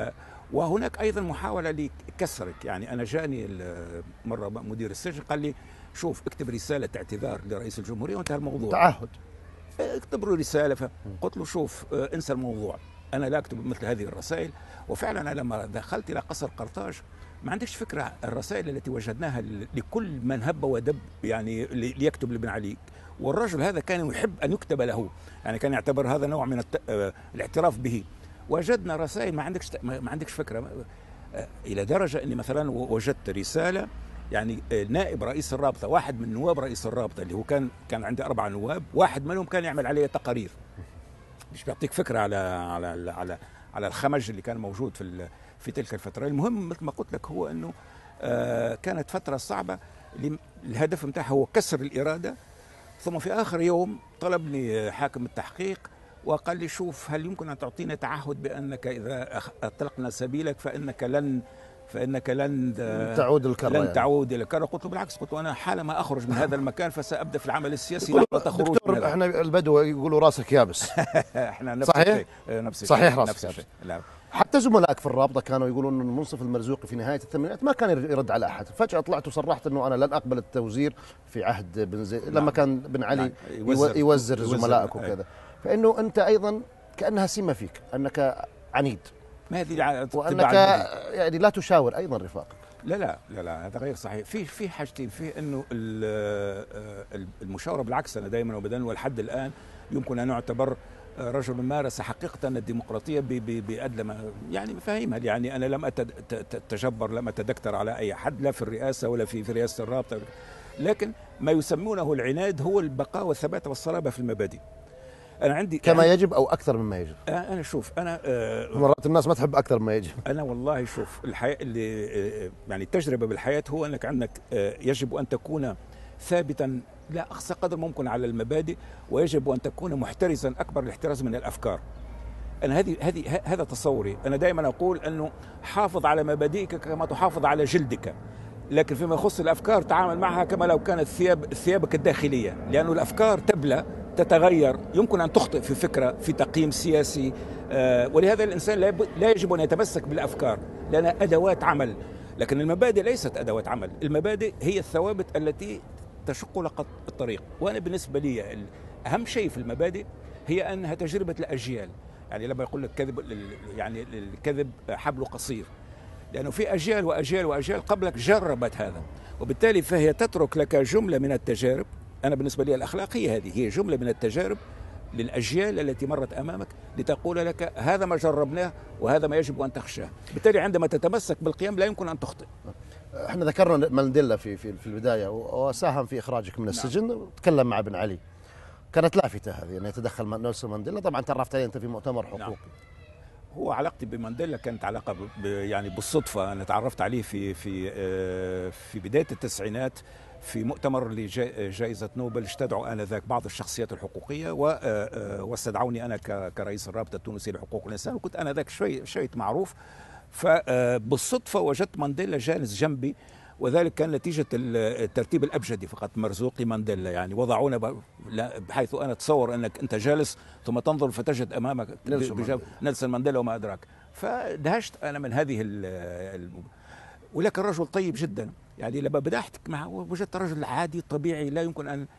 وهناك أيضا محاولة لكسرك. يعني أنا جاني مرة مدير السجن قال لي شوف اكتب رسالة اعتذار لرئيس الجمهورية وانتهى الموضوع. تعهد. اكتب له رسالة. قلت له شوف انسى الموضوع، أنا لا أكتب مثل هذه الرسائل. وفعلا أنا لما دخلت إلى قصر قرطاج ما عندكش فكرة الرسائل التي وجدناها لكل من هب ودب يعني ليكتب لابن علي. والرجل هذا كان يحب أن يكتب له، يعني كان يعتبر هذا نوع من الاعتراف به. وجدنا رسائل ما عندكش فكرة، إلى درجة أني مثلا وجدت رسالة يعني نائب رئيس الرابطة، واحد من نواب رئيس الرابطة اللي هو كان عندي 4 نواب، واحد منهم كان يعمل عليه تقارير. مش بيعطيك فكرة على الخمج اللي كان موجود في تلك الفترة. المهم مثل ما قلت لك هو أنه كانت فترة صعبة، الهدف متاعها هو كسر الإرادة. ثم في آخر يوم طلبني حاكم التحقيق وقال لي شوف هل يمكن أن تعطينا تعهد بأنك إذا أطلقنا سبيلك فإنك لن تعود الكرة، لن تعود إلى الكرة. قلت له بالعكس، قلت له أنا حالما أخرج من هذا المكان فسأبدأ في العمل السياسي لحظة خروج. احنا البدو يقولوا راسك يابس. احنا نفس صحيح؟ الشيء. نفس صحيح الشيء. راسك نفس الشيء. لا. حتى زملائك في الرابطة كانوا يقولون أن المنصف المرزوقي في نهاية الثمانينات ما كان يرد على أحد، فجأة طلعت وصرحت أنه أنا لن أقبل التوزير في عهد بن زيد. لما كان بن علي يوزر زملائك وكذا. فإنه أنت أيضا كأنها سمة فيك، أنك عنيد، ما هذه وأنك يعني لا تشاور أيضا رفاقك. لا لا لا لا، هذا غير صحيح. في حاجتين، في انه المشاوره بالعكس. انا دائما وابدا ولحد الان يمكن ان يعتبر رجل مارس حقيقه الديمقراطيه بادلى يعني مفاهيمها. يعني انا لم اتجبر، لم اتدكتر على اي حد، لا في الرئاسه ولا في رئاسه الرابطه، لكن ما يسمونه العناد هو البقاء والثبات والصلابه في المبادئ. انا عندي كما يجب او اكثر مما يجب. انا شوف، انا مرات الناس ما تحب اكثر مما يجب. انا والله شوف، الحياه اللي يعني التجربه بالحياه هو انك عندك يجب ان تكون ثابتا لا اقصى قدر ممكن على المبادئ، ويجب ان تكون محترزا اكبر الاحتراز من الافكار. انا هذا تصوري. انا دائما اقول انه حافظ على مبادئك كما تحافظ على جلدك، لكن فيما يخص الافكار تعامل معها كما لو كانت ثيابك الداخليه، لانه الافكار تبلى تتغير، يمكن ان تخطئ في فكره، في تقييم سياسي. ولهذا الانسان لا يجب ان يتمسك بالافكار لانها ادوات عمل، لكن المبادئ ليست ادوات عمل. المبادئ هي الثوابت التي تشق لك الطريق. وانا بالنسبه لي اهم شيء في المبادئ هي انها تجربه الاجيال. يعني لما يقول لك كذب، يعني الكذب حبل قصير، لأنه في أجيال وأجيال وأجيال قبلك جربت هذا، وبالتالي فهي تترك لك جملة من التجارب. أنا بالنسبة لي الأخلاقية هي جملة من التجارب للأجيال التي مرت أمامك لتقول لك هذا ما جربناه وهذا ما يجب أن تخشاه. بالتالي عندما تتمسك بالقيم لا يمكن أن تخطئ. احنا ذكرنا مانديلا في البداية، وساهم في إخراجك من السجن. نعم. تكلم مع بن علي، كانت لافتة هذه أن يتدخل نيلسون مانديلا. طبعا تعرفت عليه أنت في مؤتمر حقوقي. نعم. هو علاقتي بمانديلا كانت علاقة يعني بالصدفة. أنا تعرفت عليه في بداية التسعينات في مؤتمر لجائزة نوبل. استدعوا آنذاك بعض الشخصيات الحقوقية واستدعوني أنا كرئيس الرابطة التونسية لحقوق الإنسان، وكنت آنذاك شوية معروف. فبالصدفة وجدت مانديلا جالس جنبي، وذلك كان نتيجة الترتيب الأبجدي فقط، مرزوقي مانديلا. يعني وضعونا بحيث أنا أتصور أنك أنت جالس ثم تنظر فتجد أمامك نيلسون مانديلا وما أدراك. فدهشت أنا من هذه ولكن رجل طيب جدا. يعني لما بدأت أحكي معه وجدت رجل عادي طبيعي لا يمكن أن،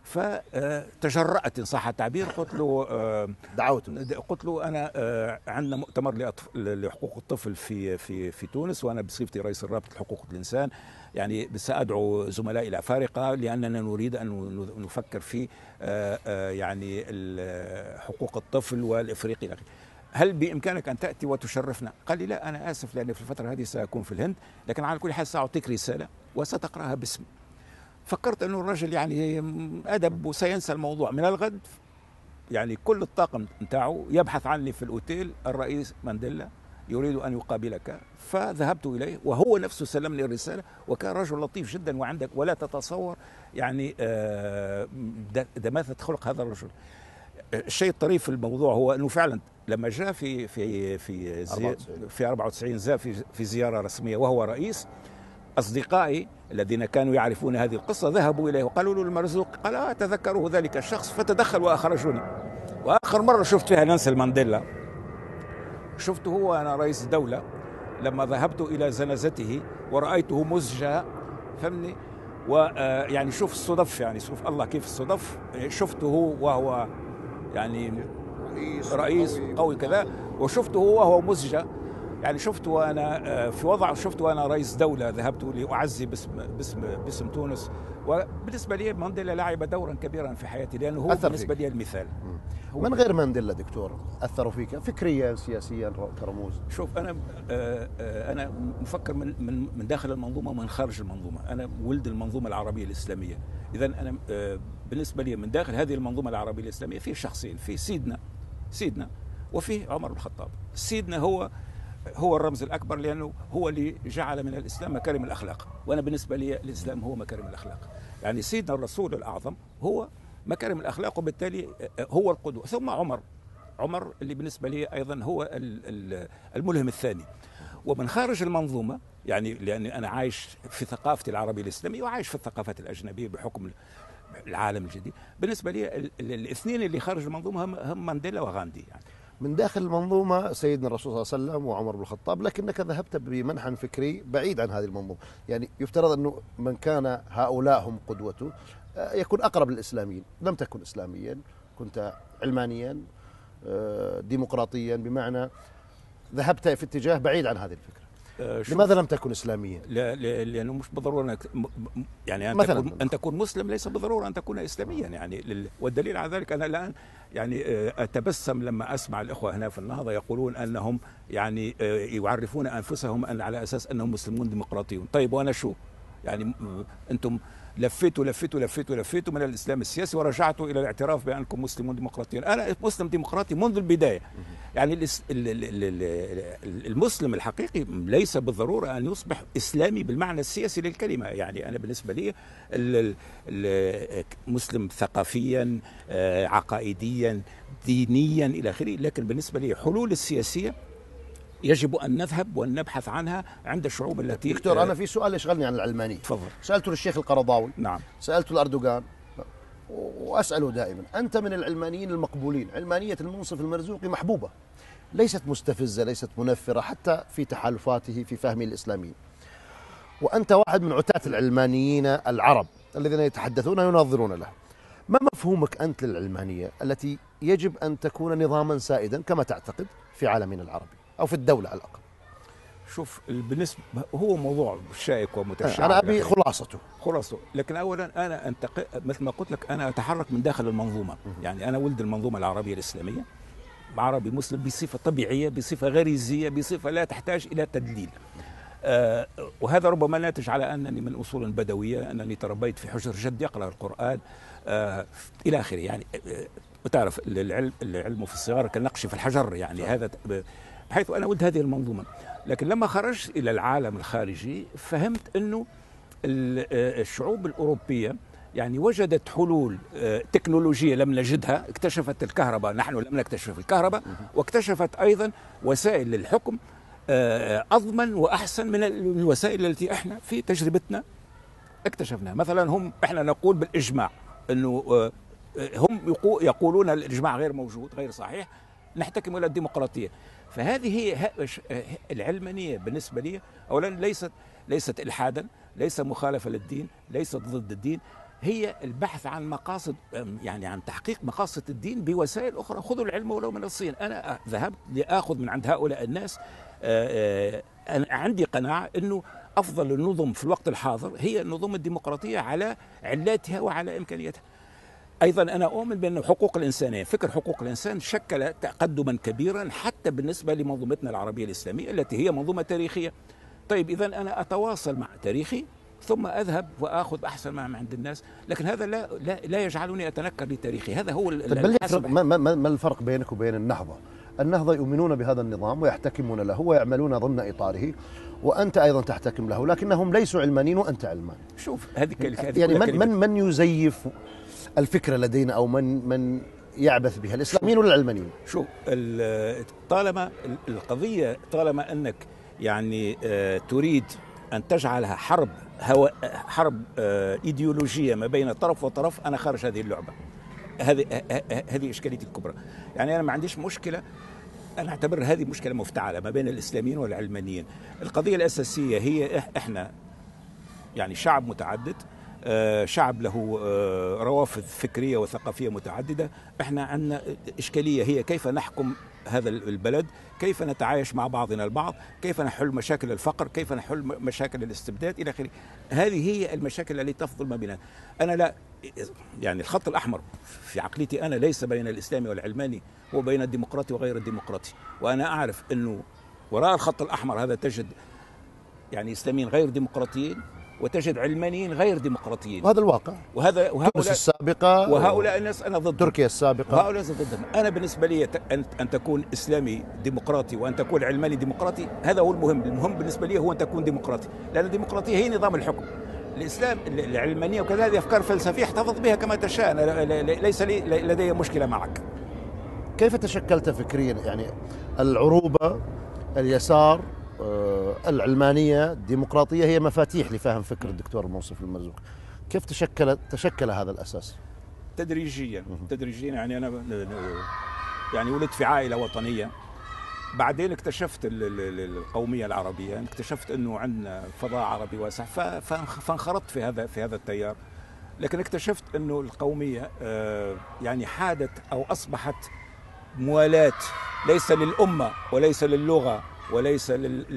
فتجرأت إن صح التعبير. قلت له دعوته، قلت له أنا عندنا مؤتمر لحقوق الطفل في تونس، وأنا بصفتي رئيس رابطة حقوق الإنسان يعني سأدعو زملائي الأفارقة لأننا نريد أن نفكر في يعني حقوق الطفل والإفريقي. هل بإمكانك أن تأتي وتشرفنا؟ قال لي لا أنا آسف، لأن في الفترة هذه سأكون في الهند، لكن على كل حال سأعطيك رسالة وستقرأها باسمي. فكرت أنه الرجل يعني أدب وسينسى الموضوع. من الغد يعني كل الطاقم نتاعه يبحث عني في الأوتيل، الرئيس مانديلا يريد أن يقابلك. فذهبت إليه وهو نفسه سلمني الرسالة، وكان رجل لطيف جدا. وعندك ولا تتصور يعني دماثة خلق هذا الرجل. الشيء الطريف في الموضوع هو أنه فعلا لما جاء في 94 جاء في زيارة رسمية وهو رئيس، أصدقائي الذين كانوا يعرفون هذه القصة ذهبوا إليه وقالوا له المرزوق، قال تذكروا ذلك الشخص، فتدخل وأخرجوني. وآخر مرة شفت فيها نيلسون مانديلا شفته هو أنا رئيس دولة، لما ذهبت إلى زنازته ورأيته مزجا، فهمني. ويعني شوف الصدف، يعني شوف الله كيف الصدف، شفته وهو يعني رئيس قوي كذا، وشفته وهو مزجا. يعني شفت وانا في وضع، شفت وانا رئيس دوله ذهبت لاعزي باسم تونس. وبالنسبه لي مانديلا لعب دورا كبيرا في حياتي، لانه هو بالنسبه لي المثال. من غير مانديلا دكتور اثروا فيك فكريا سياسيا كرموز؟ شوف انا مفكر من داخل المنظومه ومن خارج المنظومه. انا ولد المنظومه العربيه الاسلاميه، اذا انا بالنسبه لي من داخل هذه المنظومه العربيه الاسلاميه في شخصين، في سيدنا وفي عمر بن الخطاب. سيدنا هو الرمز الأكبر، لأنه هو اللي جعل من الإسلام مكارم الأخلاق، وأنا بالنسبة لي الإسلام هو مكارم الأخلاق. يعني سيدنا الرسول الأعظم هو مكارم الأخلاق، وبالتالي هو القدوة. ثم عمر اللي بالنسبة لي أيضا هو الملهم الثاني. ومن خارج المنظومة، يعني لأني أنا عايش في ثقافتي العربية الإسلامية وعايش في الثقافات الأجنبية بحكم العالم الجديد، بالنسبة لي الاثنين اللي خارج المنظومة هم مانديلا وغاندي. يعني من داخل المنظومة سيدنا الرسول صلى الله عليه وسلم وعمر بن الخطاب، لكنك ذهبت بمنحى فكري بعيد عن هذه المنظومة. يعني يفترض أنه من كان هؤلاء هم قدوته يكون أقرب للإسلاميين. لم تكن إسلاميا، كنت علمانيا، ديمقراطيا، بمعنى ذهبت في اتجاه بعيد عن هذه الفكرة. شوف، لماذا لم تكن إسلاميا؟ لأنه مش بالضرورة يعني أن تكون مسلم، ليس بالضرورة أن تكون إسلاميا. يعني والدليل على ذلك أنا الآن يعني أتبسم لما أسمع الإخوة هنا في النهضة يقولون أنهم يعني يعرفون أنفسهم أن على أساس أنهم مسلمون ديمقراطيون. طيب وأنا شو؟ يعني أنتم لفيتوا من الإسلام السياسي ورجعتوا إلى الاعتراف بأنكم مسلمون ديمقراطيون. أنا مسلم ديمقراطي منذ البداية. يعني المسلم الحقيقي ليس بالضرورة أن يصبح إسلامي بالمعنى السياسي للكلمة. يعني أنا بالنسبة لي مسلم ثقافيا، عقائديا، دينيا إلى آخره، لكن بالنسبة لي حلول السياسية يجب أن نذهب ونبحث عنها عند الشعوب التي. دكتور، أنا في سؤال يشغلني عن العلمانية. تفضل. سألته للشيخ القرضاوي، نعم، سألته الأردوغان، وأسأله دائما: أنت من العلمانيين المقبولين. علمانية المنصف المرزوقي محبوبة، ليست مستفزة، ليست منفرة حتى في تحالفاته في فهم الإسلامي، وأنت واحد من عتاة العلمانيين العرب الذين يتحدثون ويناظرون له. ما مفهومك أنت للعلمانية التي يجب أن تكون نظاما سائدا كما تعتقد في عالمنا العربي أو في الدولة على الأقل؟ شوف، بالنسبة هو موضوع شائك ومتشعب. أنا أبي خلاصته. لكن أولا أنا مثل ما قلت لك، أنا أتحرك من داخل المنظومة. يعني أنا ولد المنظومة العربية الإسلامية، عربي مسلم بصفة طبيعية، بصفة غريزية، بصفة لا تحتاج إلى تدليل. وهذا ربما ناتج على أنني من أصول بدوية، أنني تربيت في حجر جدي أقرأ القرآن إلى آخره. يعني وتعرف العلم في الصغار كالنقش في الحجر. يعني هذا بحيث أنا ولد هذه المنظومة. لكن لما خرجت إلى العالم الخارجي فهمت أنه الشعوب الأوروبية يعني وجدت حلول تكنولوجية لم نجدها. اكتشفت الكهرباء، نحن لم نكتشف الكهرباء، واكتشفت أيضا وسائل للحكم أضمن وأحسن من الوسائل التي احنا في تجربتنا اكتشفناها. مثلا احنا نقول بالإجماع أنه هم يقولون الإجماع غير موجود، غير صحيح، نحتكم إلى الديمقراطية. فهذه هي العلمانية بالنسبة لي. أولا ليست إلحادا، ليس مخالفة للدين، ليست ضد الدين، هي البحث عن مقاصد، يعني عن تحقيق مقاصد الدين بوسائل أخرى. خذوا العلم ولو من الصين. أنا ذهبت لأخذ من عند هؤلاء الناس. أنا عندي قناعة أنه أفضل النظم في الوقت الحاضر هي النظم الديمقراطية على علاتها وعلى إمكانياتها. أيضا أنا أؤمن بأن حقوق الإنسانية، فكر حقوق الإنسان شكل تقدما كبيرا حتى بالنسبة لمنظومتنا العربية الإسلامية التي هي منظومة تاريخية. طيب إذن أنا أتواصل مع تاريخي ثم أذهب وأخذ أحسن ما عند الناس، لكن هذا لا يجعلني أتنكر لتاريخي. هذا هو ما الفرق بينك وبين النهضة؟ النهضة يؤمنون بهذا النظام ويحتكمون له ويعملون ضمن إطاره، وأنت أيضا تحتكم له، لكنهم ليسوا علمانيين وأنت علماني. شوف، هذه يعني من يزيف الفكرة لدينا، أو من يعبث بها، الإسلاميين ولا العلمانيين؟ شوف، طالما القضية، طالما أنك يعني تريد أن تجعلها حرب إيديولوجية ما بين طرف وطرف، أنا خارج هذه اللعبة. هذه إشكاليتي الكبرى. يعني أنا ما عنديش مشكلة، أنا أعتبر هذه مشكلة مفتعلة ما بين الإسلاميين والعلمانيين. القضية الأساسية هي إحنا يعني شعب متعدد، شعب له روافد فكرية وثقافية متعددة. احنا عندنا إشكالية هي كيف نحكم هذا البلد، كيف نتعايش مع بعضنا البعض، كيف نحل مشاكل الفقر، كيف نحل مشاكل الاستبداد إلى آخره. هذه هي المشاكل التي تفضل ما بيننا. أنا لا، يعني الخط الأحمر في عقليتي أنا ليس بين الإسلامي والعلماني، هو بين الديمقراطي وغير الديمقراطي. وأنا أعرف أنه وراء الخط الأحمر هذا تجد يعني إسلاميين غير ديمقراطيين، وتجد علمانيين غير ديمقراطيين، وهذا الواقع. وهؤلاء السابقة وهؤلاء الناس أنا ضدهم. تركيا السابقة وهؤلاء ضدهم. أنا بالنسبة لي أن تكون إسلامي ديمقراطي وأن تكون علماني ديمقراطي، هذا هو المهم. المهم بالنسبة لي هو أن تكون ديمقراطي، لأن الديمقراطية هي نظام الحكم. الإسلام العلمانية وكذا هذه أفكار فلسفية احتفظ بها كما تشاء، ليس لدي مشكلة معك. كيف تشكلت فكريا؟ يعني العروبة، اليسار، العلمانية، الديمقراطية هي مفاتيح لفهم فكر الدكتور المنصف المرزوقي. كيف تشكل هذا الأساس؟ تدريجيا. يعني أنا يعني ولدت في عائلة وطنية، بعدين اكتشفت القومية العربية، اكتشفت أنه عندنا فضاء عربي واسع، فانخرطت في هذا التيار. لكن اكتشفت أنه القومية يعني حادت أو أصبحت موالاة ليس للأمة وليس للغة وليس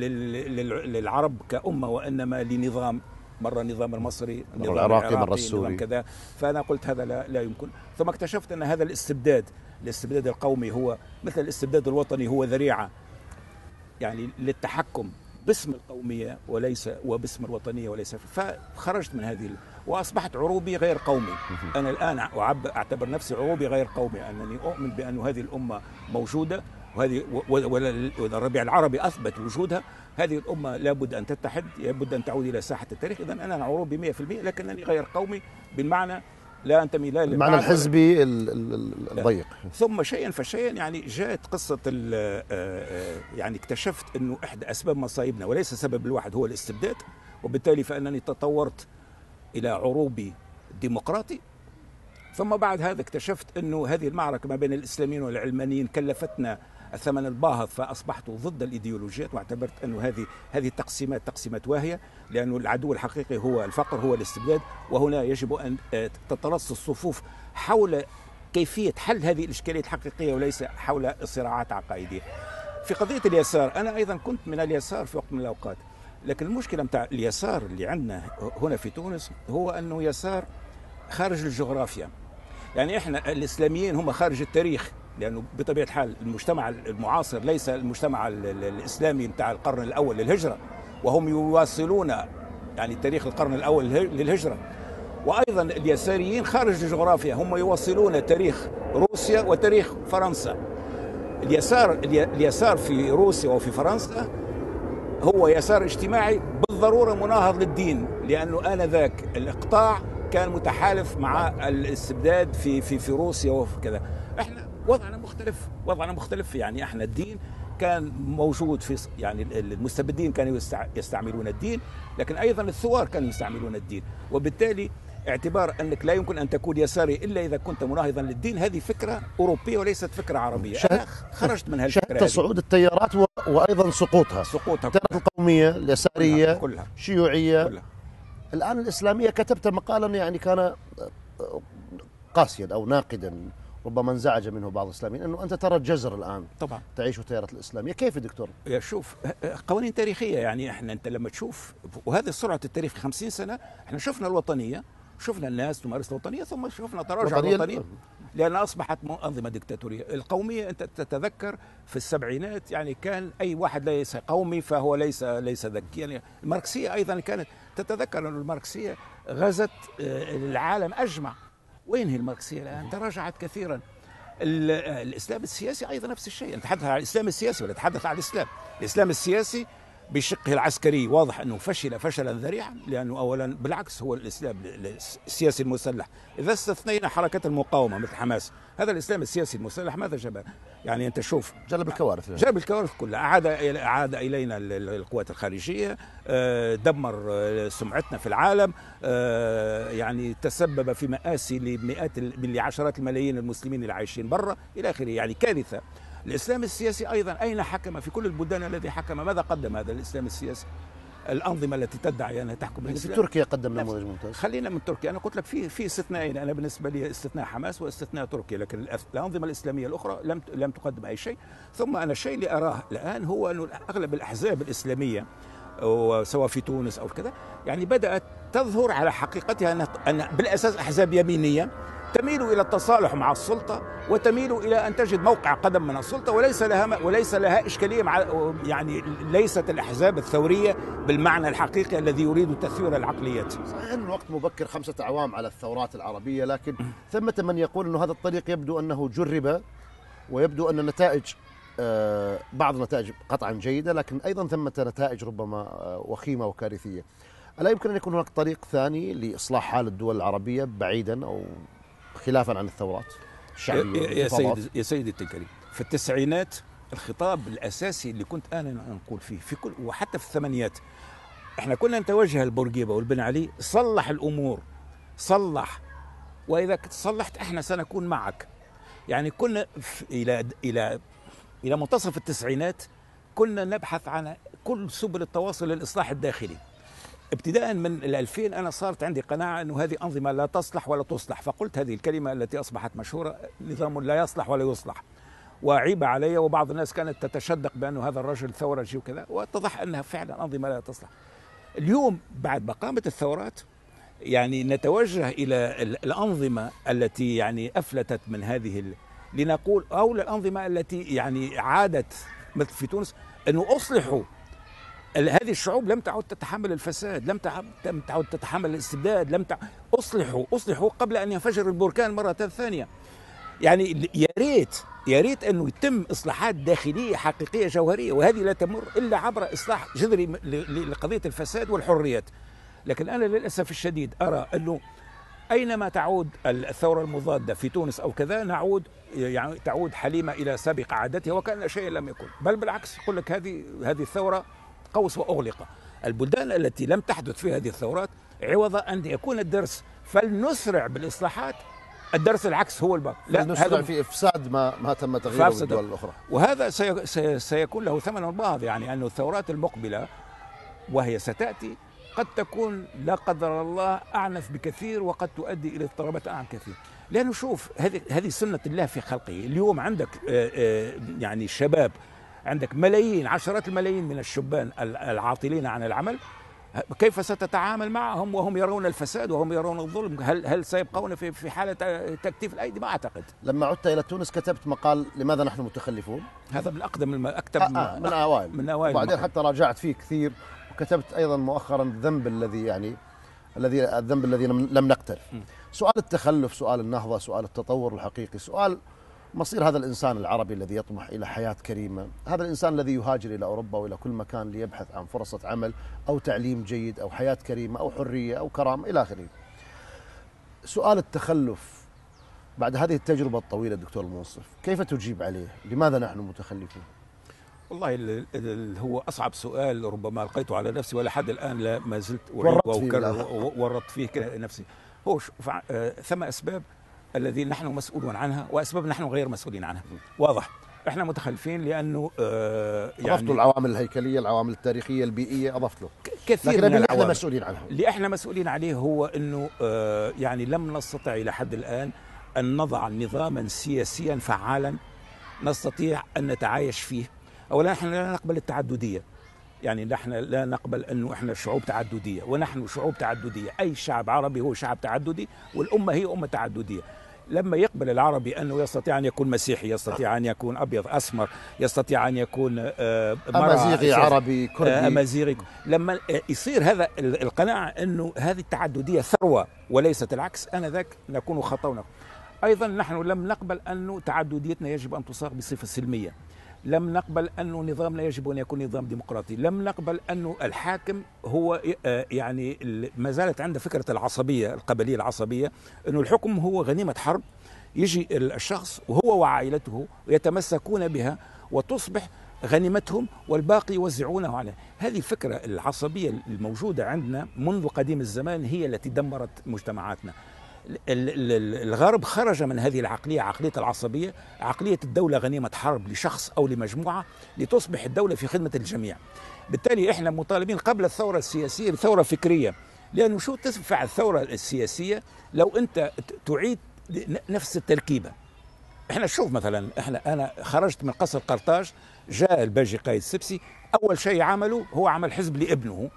للعرب كأمة، وإنما لنظام، مرة النظام المصري، مرة العراقي، مرة السوري، نظام كذا. فأنا قلت هذا لا يمكن. ثم اكتشفت أن هذا الاستبداد القومي هو مثل الاستبداد الوطني، هو ذريعة يعني للتحكم باسم القومية وليس وباسم الوطنية وليس. فخرجت من هذه وأصبحت عروبي غير قومي. أنا الآن أعتبر نفسي عروبي غير قومي، أنني أؤمن بأن هذه الأمة موجودة، وهذه والربيع العربي أثبت وجودها. هذه الأمة لابد أن تتحد، لابد أن تعود إلى ساحة التاريخ. إذن أنا عروبي 100%، لكنني غير قومي بالمعنى لا أنتمي لا المعنى الحزبي الضيق. ثم شيئا فشيئا يعني جاءت قصة يعني اكتشفت أنه إحدى أسباب مصايبنا وليس سبب الواحد هو الاستبداد، وبالتالي فأنني تطورت إلى عروبي ديمقراطي. ثم بعد هذا اكتشفت أنه هذه المعركة ما بين الإسلاميين والعلمانيين كلفتنا الثمن الباهظ، فأصبحت ضد الإيديولوجيات، واعتبرت أنه هذه تقسيمات واهية، لأنه العدو الحقيقي هو الفقر، هو الاستبداد. وهنا يجب أن تترص الصفوف حول كيفية حل هذه الإشكالية الحقيقية وليس حول صراعات عقائدية. في قضية اليسار أنا أيضا كنت من اليسار في وقت من الأوقات، لكن المشكلة متاع اليسار اللي عندنا هنا في تونس هو أنه يسار خارج الجغرافيا. يعني إحنا الإسلاميين هم خارج التاريخ، لأنه بطبيعة الحال المجتمع المعاصر ليس المجتمع الإسلامي متاع القرن الأول للهجرة، وهم يواصلون يعني تاريخ القرن الأول للهجرة. وأيضا اليساريين خارج الجغرافيا، هم يواصلون تاريخ روسيا وتاريخ فرنسا. اليسار في روسيا وفي فرنسا هو يسار اجتماعي بالضرورة مناهض للدين، لأنه آنذاك الإقطاع كان متحالف مع الاستبداد في روسيا وفي كذا. احنا وضعنا مختلف. يعني احنا الدين كان موجود في، يعني المستبدين كانوا يستعملون الدين، لكن ايضا الثوار كانوا يستعملون الدين. وبالتالي اعتبار انك لا يمكن ان تكون يساري الا اذا كنت مناهضا للدين، هذه فكره اوروبيه وليست فكره عربيه. انا خرجت من هالفكره. شهدت صعود التيارات وايضا سقوطها التيارات القوميه اليساريه كلها. شيوعيه كلها. الان الاسلاميه كتبت مقالا يعني كان قاسيا او ناقدا، ربما انزعج منه بعض الاسلاميين، انه انت ترى الجزر الان طبعا تعيش التيارات الاسلاميه. كيف دكتور؟ يا شوف، قوانين تاريخيه. يعني احنا انت لما تشوف، وهذه سرعه التاريخ في 50 سنه، احنا شفنا الوطنيه، شفنا الناس تمارس الوطنيه، ثم شفنا تراجع الوطنيه لان اصبحت انظمه ديكتاتوريه. القوميه انت تتذكر في السبعينات يعني كان اي واحد ليس قومي فهو ليس ذكي. يعني الماركسيه ايضا كانت، تتذكر ان الماركسيه غزت العالم اجمع. وين هي الماركسيه الان؟ تراجعت كثيرا. الاسلام السياسي ايضا نفس الشيء. نتحدث عن الاسلام السياسي ولا نتحدث عن الاسلام السياسي بشقه العسكري واضح انه فشل فشلا ذريعا، لانه اولا بالعكس هو الاسلام السياسي المسلح. اذا استثنينا حركه المقاومه مثل حماس، هذا الاسلام السياسي المسلح ماذا جاب؟ يعني انت شوف، جلب الكوارث، كلها. اعاد الينا القوات الخارجيه، دمر سمعتنا في العالم، يعني تسبب في مآسي لعشرات الملايين المسلمين اللي عايشين برا الى اخره. يعني كارثه. الإسلام السياسي أيضا أين حكم؟ في كل البلدان الذي حكم ماذا قدم هذا الإسلام السياسي؟ الأنظمة التي تدعي أنها تحكم الإسلام. في تركيا قدم نموذج ممتاز. خلينا من تركيا. أنا قلت لك في استثنائين، أنا بالنسبة لي استثناء حماس واستثناء تركيا، لكن الأنظمة الإسلامية الأخرى لم تقدم أي شيء. ثم أنا الشيء اللي أراه الآن هو أن أغلب الأحزاب الإسلامية سواء في تونس أو كذا يعني بدأت تظهر على حقيقتها أن بالأساس أحزاب يمينية تميل إلى التصالح مع السلطة، وتميل إلى أن تجد موقع قدم من السلطة، وليس لها إشكالية مع، يعني ليست الأحزاب الثورية بالمعنى الحقيقي الذي يريد تثوير العقليات. صحيح أن الوقت مبكر، 5 أعوام على الثورات العربية، لكن ثمة من يقول أن هذا الطريق يبدو أنه جرب، ويبدو أن النتائج بعض النتائج قطعا جيدة، لكن أيضا ثمة نتائج ربما وخيمة وكارثية. ألا يمكن أن يكون هناك طريق ثاني لإصلاح حال الدول العربية بعيدا أو خلافا عن الثورات الشعبية؟ يا سيدي الكريم، في التسعينات الخطاب الأساسي اللي كنت أنا نقول فيه في كل، وحتى في الثمانينات، احنا كنا نتوجه البورقيبة والبن علي، صلح الأمور، صلح، وإذا صلحت احنا سنكون معك. يعني كنا إلى منتصف التسعينات كنا نبحث عن كل سبل التواصل للإصلاح الداخلي. ابتداء من 2000 أنا صارت عندي قناعة أنه هذه أنظمة لا تصلح ولا تصلح، فقلت هذه الكلمة التي أصبحت مشهورة: نظام لا يصلح ولا يصلح. وعيب علي، وبعض الناس كانت تتشدق بأن هذا الرجل ثورجي وكذا، واتضح أنها فعلا أنظمة لا تصلح. اليوم بعد ما قامت الثورات يعني نتوجه إلى الأنظمة التي يعني أفلتت من هذه لنقول، أو الأنظمة التي يعني عادت مثل في تونس أنه أصلحوا هذه الشعوب، لم تعد تتحمل الفساد، لم تعد تتحمل الاستبداد، أصلحوا قبل أن ينفجر البركان مرة ثانية. يعني يا ريت أنه يتم إصلاحات داخلية حقيقية جوهرية، وهذه لا تمر إلا عبر إصلاح جذري لقضية الفساد والحريات. لكن أنا للأسف الشديد أرى أنه أينما تعود الثورة المضادة في تونس أو كذا تعود حليمة إلى سابق عادتها وكأن شيء لم يكن، بل بالعكس يقول لك هذه الثورة قوس وأغلق. البلدان التي لم تحدث فيها هذه الثورات عوض أن يكون الدرس فلنسرع بالإصلاحات، الدرس العكس هو الباب، لا نسرع في إفساد ما تم تغييره في الدول الأخرى، وهذا سيكون له ثمن باهظ. يعني أن الثورات المقبلة وهي ستأتي قد تكون لا قدر الله أعنف بكثير، وقد تؤدي إلى اضطرابات أعم كثير. لأنه شوف، هذه سنة الله في خلقه. اليوم عندك يعني شباب، عندك ملايين، عشرات الملايين من الشبان العاطلين عن العمل، كيف ستتعامل معهم وهم يرون الفساد وهم يرون الظلم؟ هل سيبقون في حالة تكتيف الأيدي؟ ما أعتقد. لما عدت إلى تونس كتبت مقال لماذا نحن متخلفون، هذا من أقدم أكتب من أوائل وبعدين حتى راجعت فيه كثير، وكتبت أيضا مؤخرا الذنب الذي لم نقترف. سؤال التخلف، سؤال النهضة، سؤال التطور الحقيقي، سؤال مصير هذا الإنسان العربي الذي يطمح إلى حياة كريمة، هذا الإنسان الذي يهاجر إلى أوروبا وإلى كل مكان ليبحث عن فرصة عمل أو تعليم جيد أو حياة كريمة أو حرية أو كرامة إلى آخره. سؤال التخلف بعد هذه التجربة الطويلة دكتور المنصف، كيف تجيب عليه؟ لماذا نحن متخلفون؟ والله هو أصعب سؤال ربما ألقيته على نفسي، ولا حد الآن لا ما زلت أعيد وأكرر ورطت فيه نفسي. هو ثم أسباب الذي نحن مسؤولون عنها وأسباب نحن غير مسؤولين عنها. واضح احنا متخلفين لأنه يعني أضفت العوامل الهيكلية، العوامل التاريخية، البيئية، أضفت له كثير لكن من احنا مسؤولين عنها. اللي احنا مسؤولين عليه هو أنه يعني لم نستطع إلى حد الآن أن نضع نظاما سياسيا فعالا نستطيع أن نتعايش فيه. أولا نحن لا نقبل التعددية، يعني نحن لا نقبل أنه إحنا شعوب تعددية، ونحن شعوب تعددية. أي شعب عربي هو شعب تعددي، والأمة هي أمة تعددية. لما يقبل العربي أنه يستطيع أن يكون مسيحي، يستطيع أن يكون أبيض أسمر، يستطيع أن يكون أمازيغي، عربي، كردي، أمازيغي، لما يصير هذا القناعة أنه هذه التعددية ثروة وليست العكس، آنذاك نكون خطونا. أيضا نحن لم نقبل أنه تعدديتنا يجب أن تصاغ بصفة سلمية، لم نقبل أنه نظامنا يجب أن يكون نظام ديمقراطي، لم نقبل أنه الحاكم هو يعني ما زالت عنده فكرة العصبية، القبلية العصبية، أنه الحكم هو غنيمة حرب، يجي الشخص وهو وعائلته يتمسكون بها وتصبح غنيمتهم والباقي يوزعونه عليه. هذه الفكرة العصبية الموجودة عندنا منذ قديم الزمان هي التي دمرت مجتمعاتنا. الغرب خرج من هذه العقلية، عقلية العصبية، عقلية الدولة غنيمة حرب لشخص أو لمجموعة لتصبح الدولة في خدمة الجميع. بالتالي إحنا مطالبين قبل الثورة السياسية بثورة فكرية، لأنه شو تدفع الثورة السياسية لو أنت تعيد نفس التركيبة. إحنا شوف مثلا، أنا خرجت من قصر قرطاج، جاء الباجي قايد السبسي، أول شيء عمله هو عمل حزب لابنه،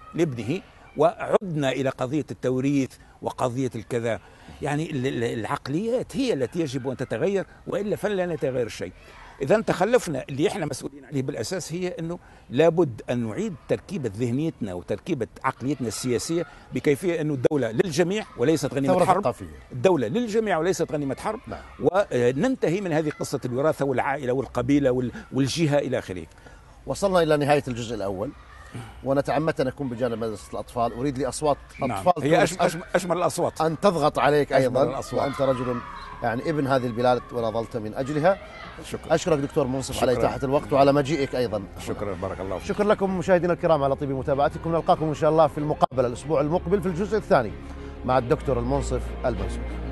وعدنا إلى قضية التوريث وقضية الكذا. يعني العقليات هي التي يجب أن تتغير، وإلا فلن يتغير شيء. إذا تخلفنا اللي إحنا مسؤولين عليه بالأساس هي أنه لابد أن نعيد تركيبة ذهنيتنا وتركيبة عقليتنا السياسية بكيفية أنه الدولة للجميع وليست غنيمة حرب، الدولة للجميع وليست غنيمة حرب. وننتهي من هذه قصة الوراثة والعائلة والقبيلة والجهة إلى آخره. وصلنا إلى نهاية الجزء الأول، ونتعمد أن نكون بجانب مدرسة الأطفال. أريد لي أصوات أطفال، هي أجمل الأصوات، أن تضغط عليك أيضا، وأنت رجل يعني ابن هذه البلاد ونضلت من أجلها. شكرا. أشكرك دكتور منصف على إتاحة الوقت وعلى مجيئك أيضا. شكرا، بارك الله فيك. شكرا لكم مشاهدينا الكرام على طيب متابعتكم. نلقاكم إن شاء الله في المقابلة الأسبوع المقبل في الجزء الثاني مع الدكتور المنصف المنصور.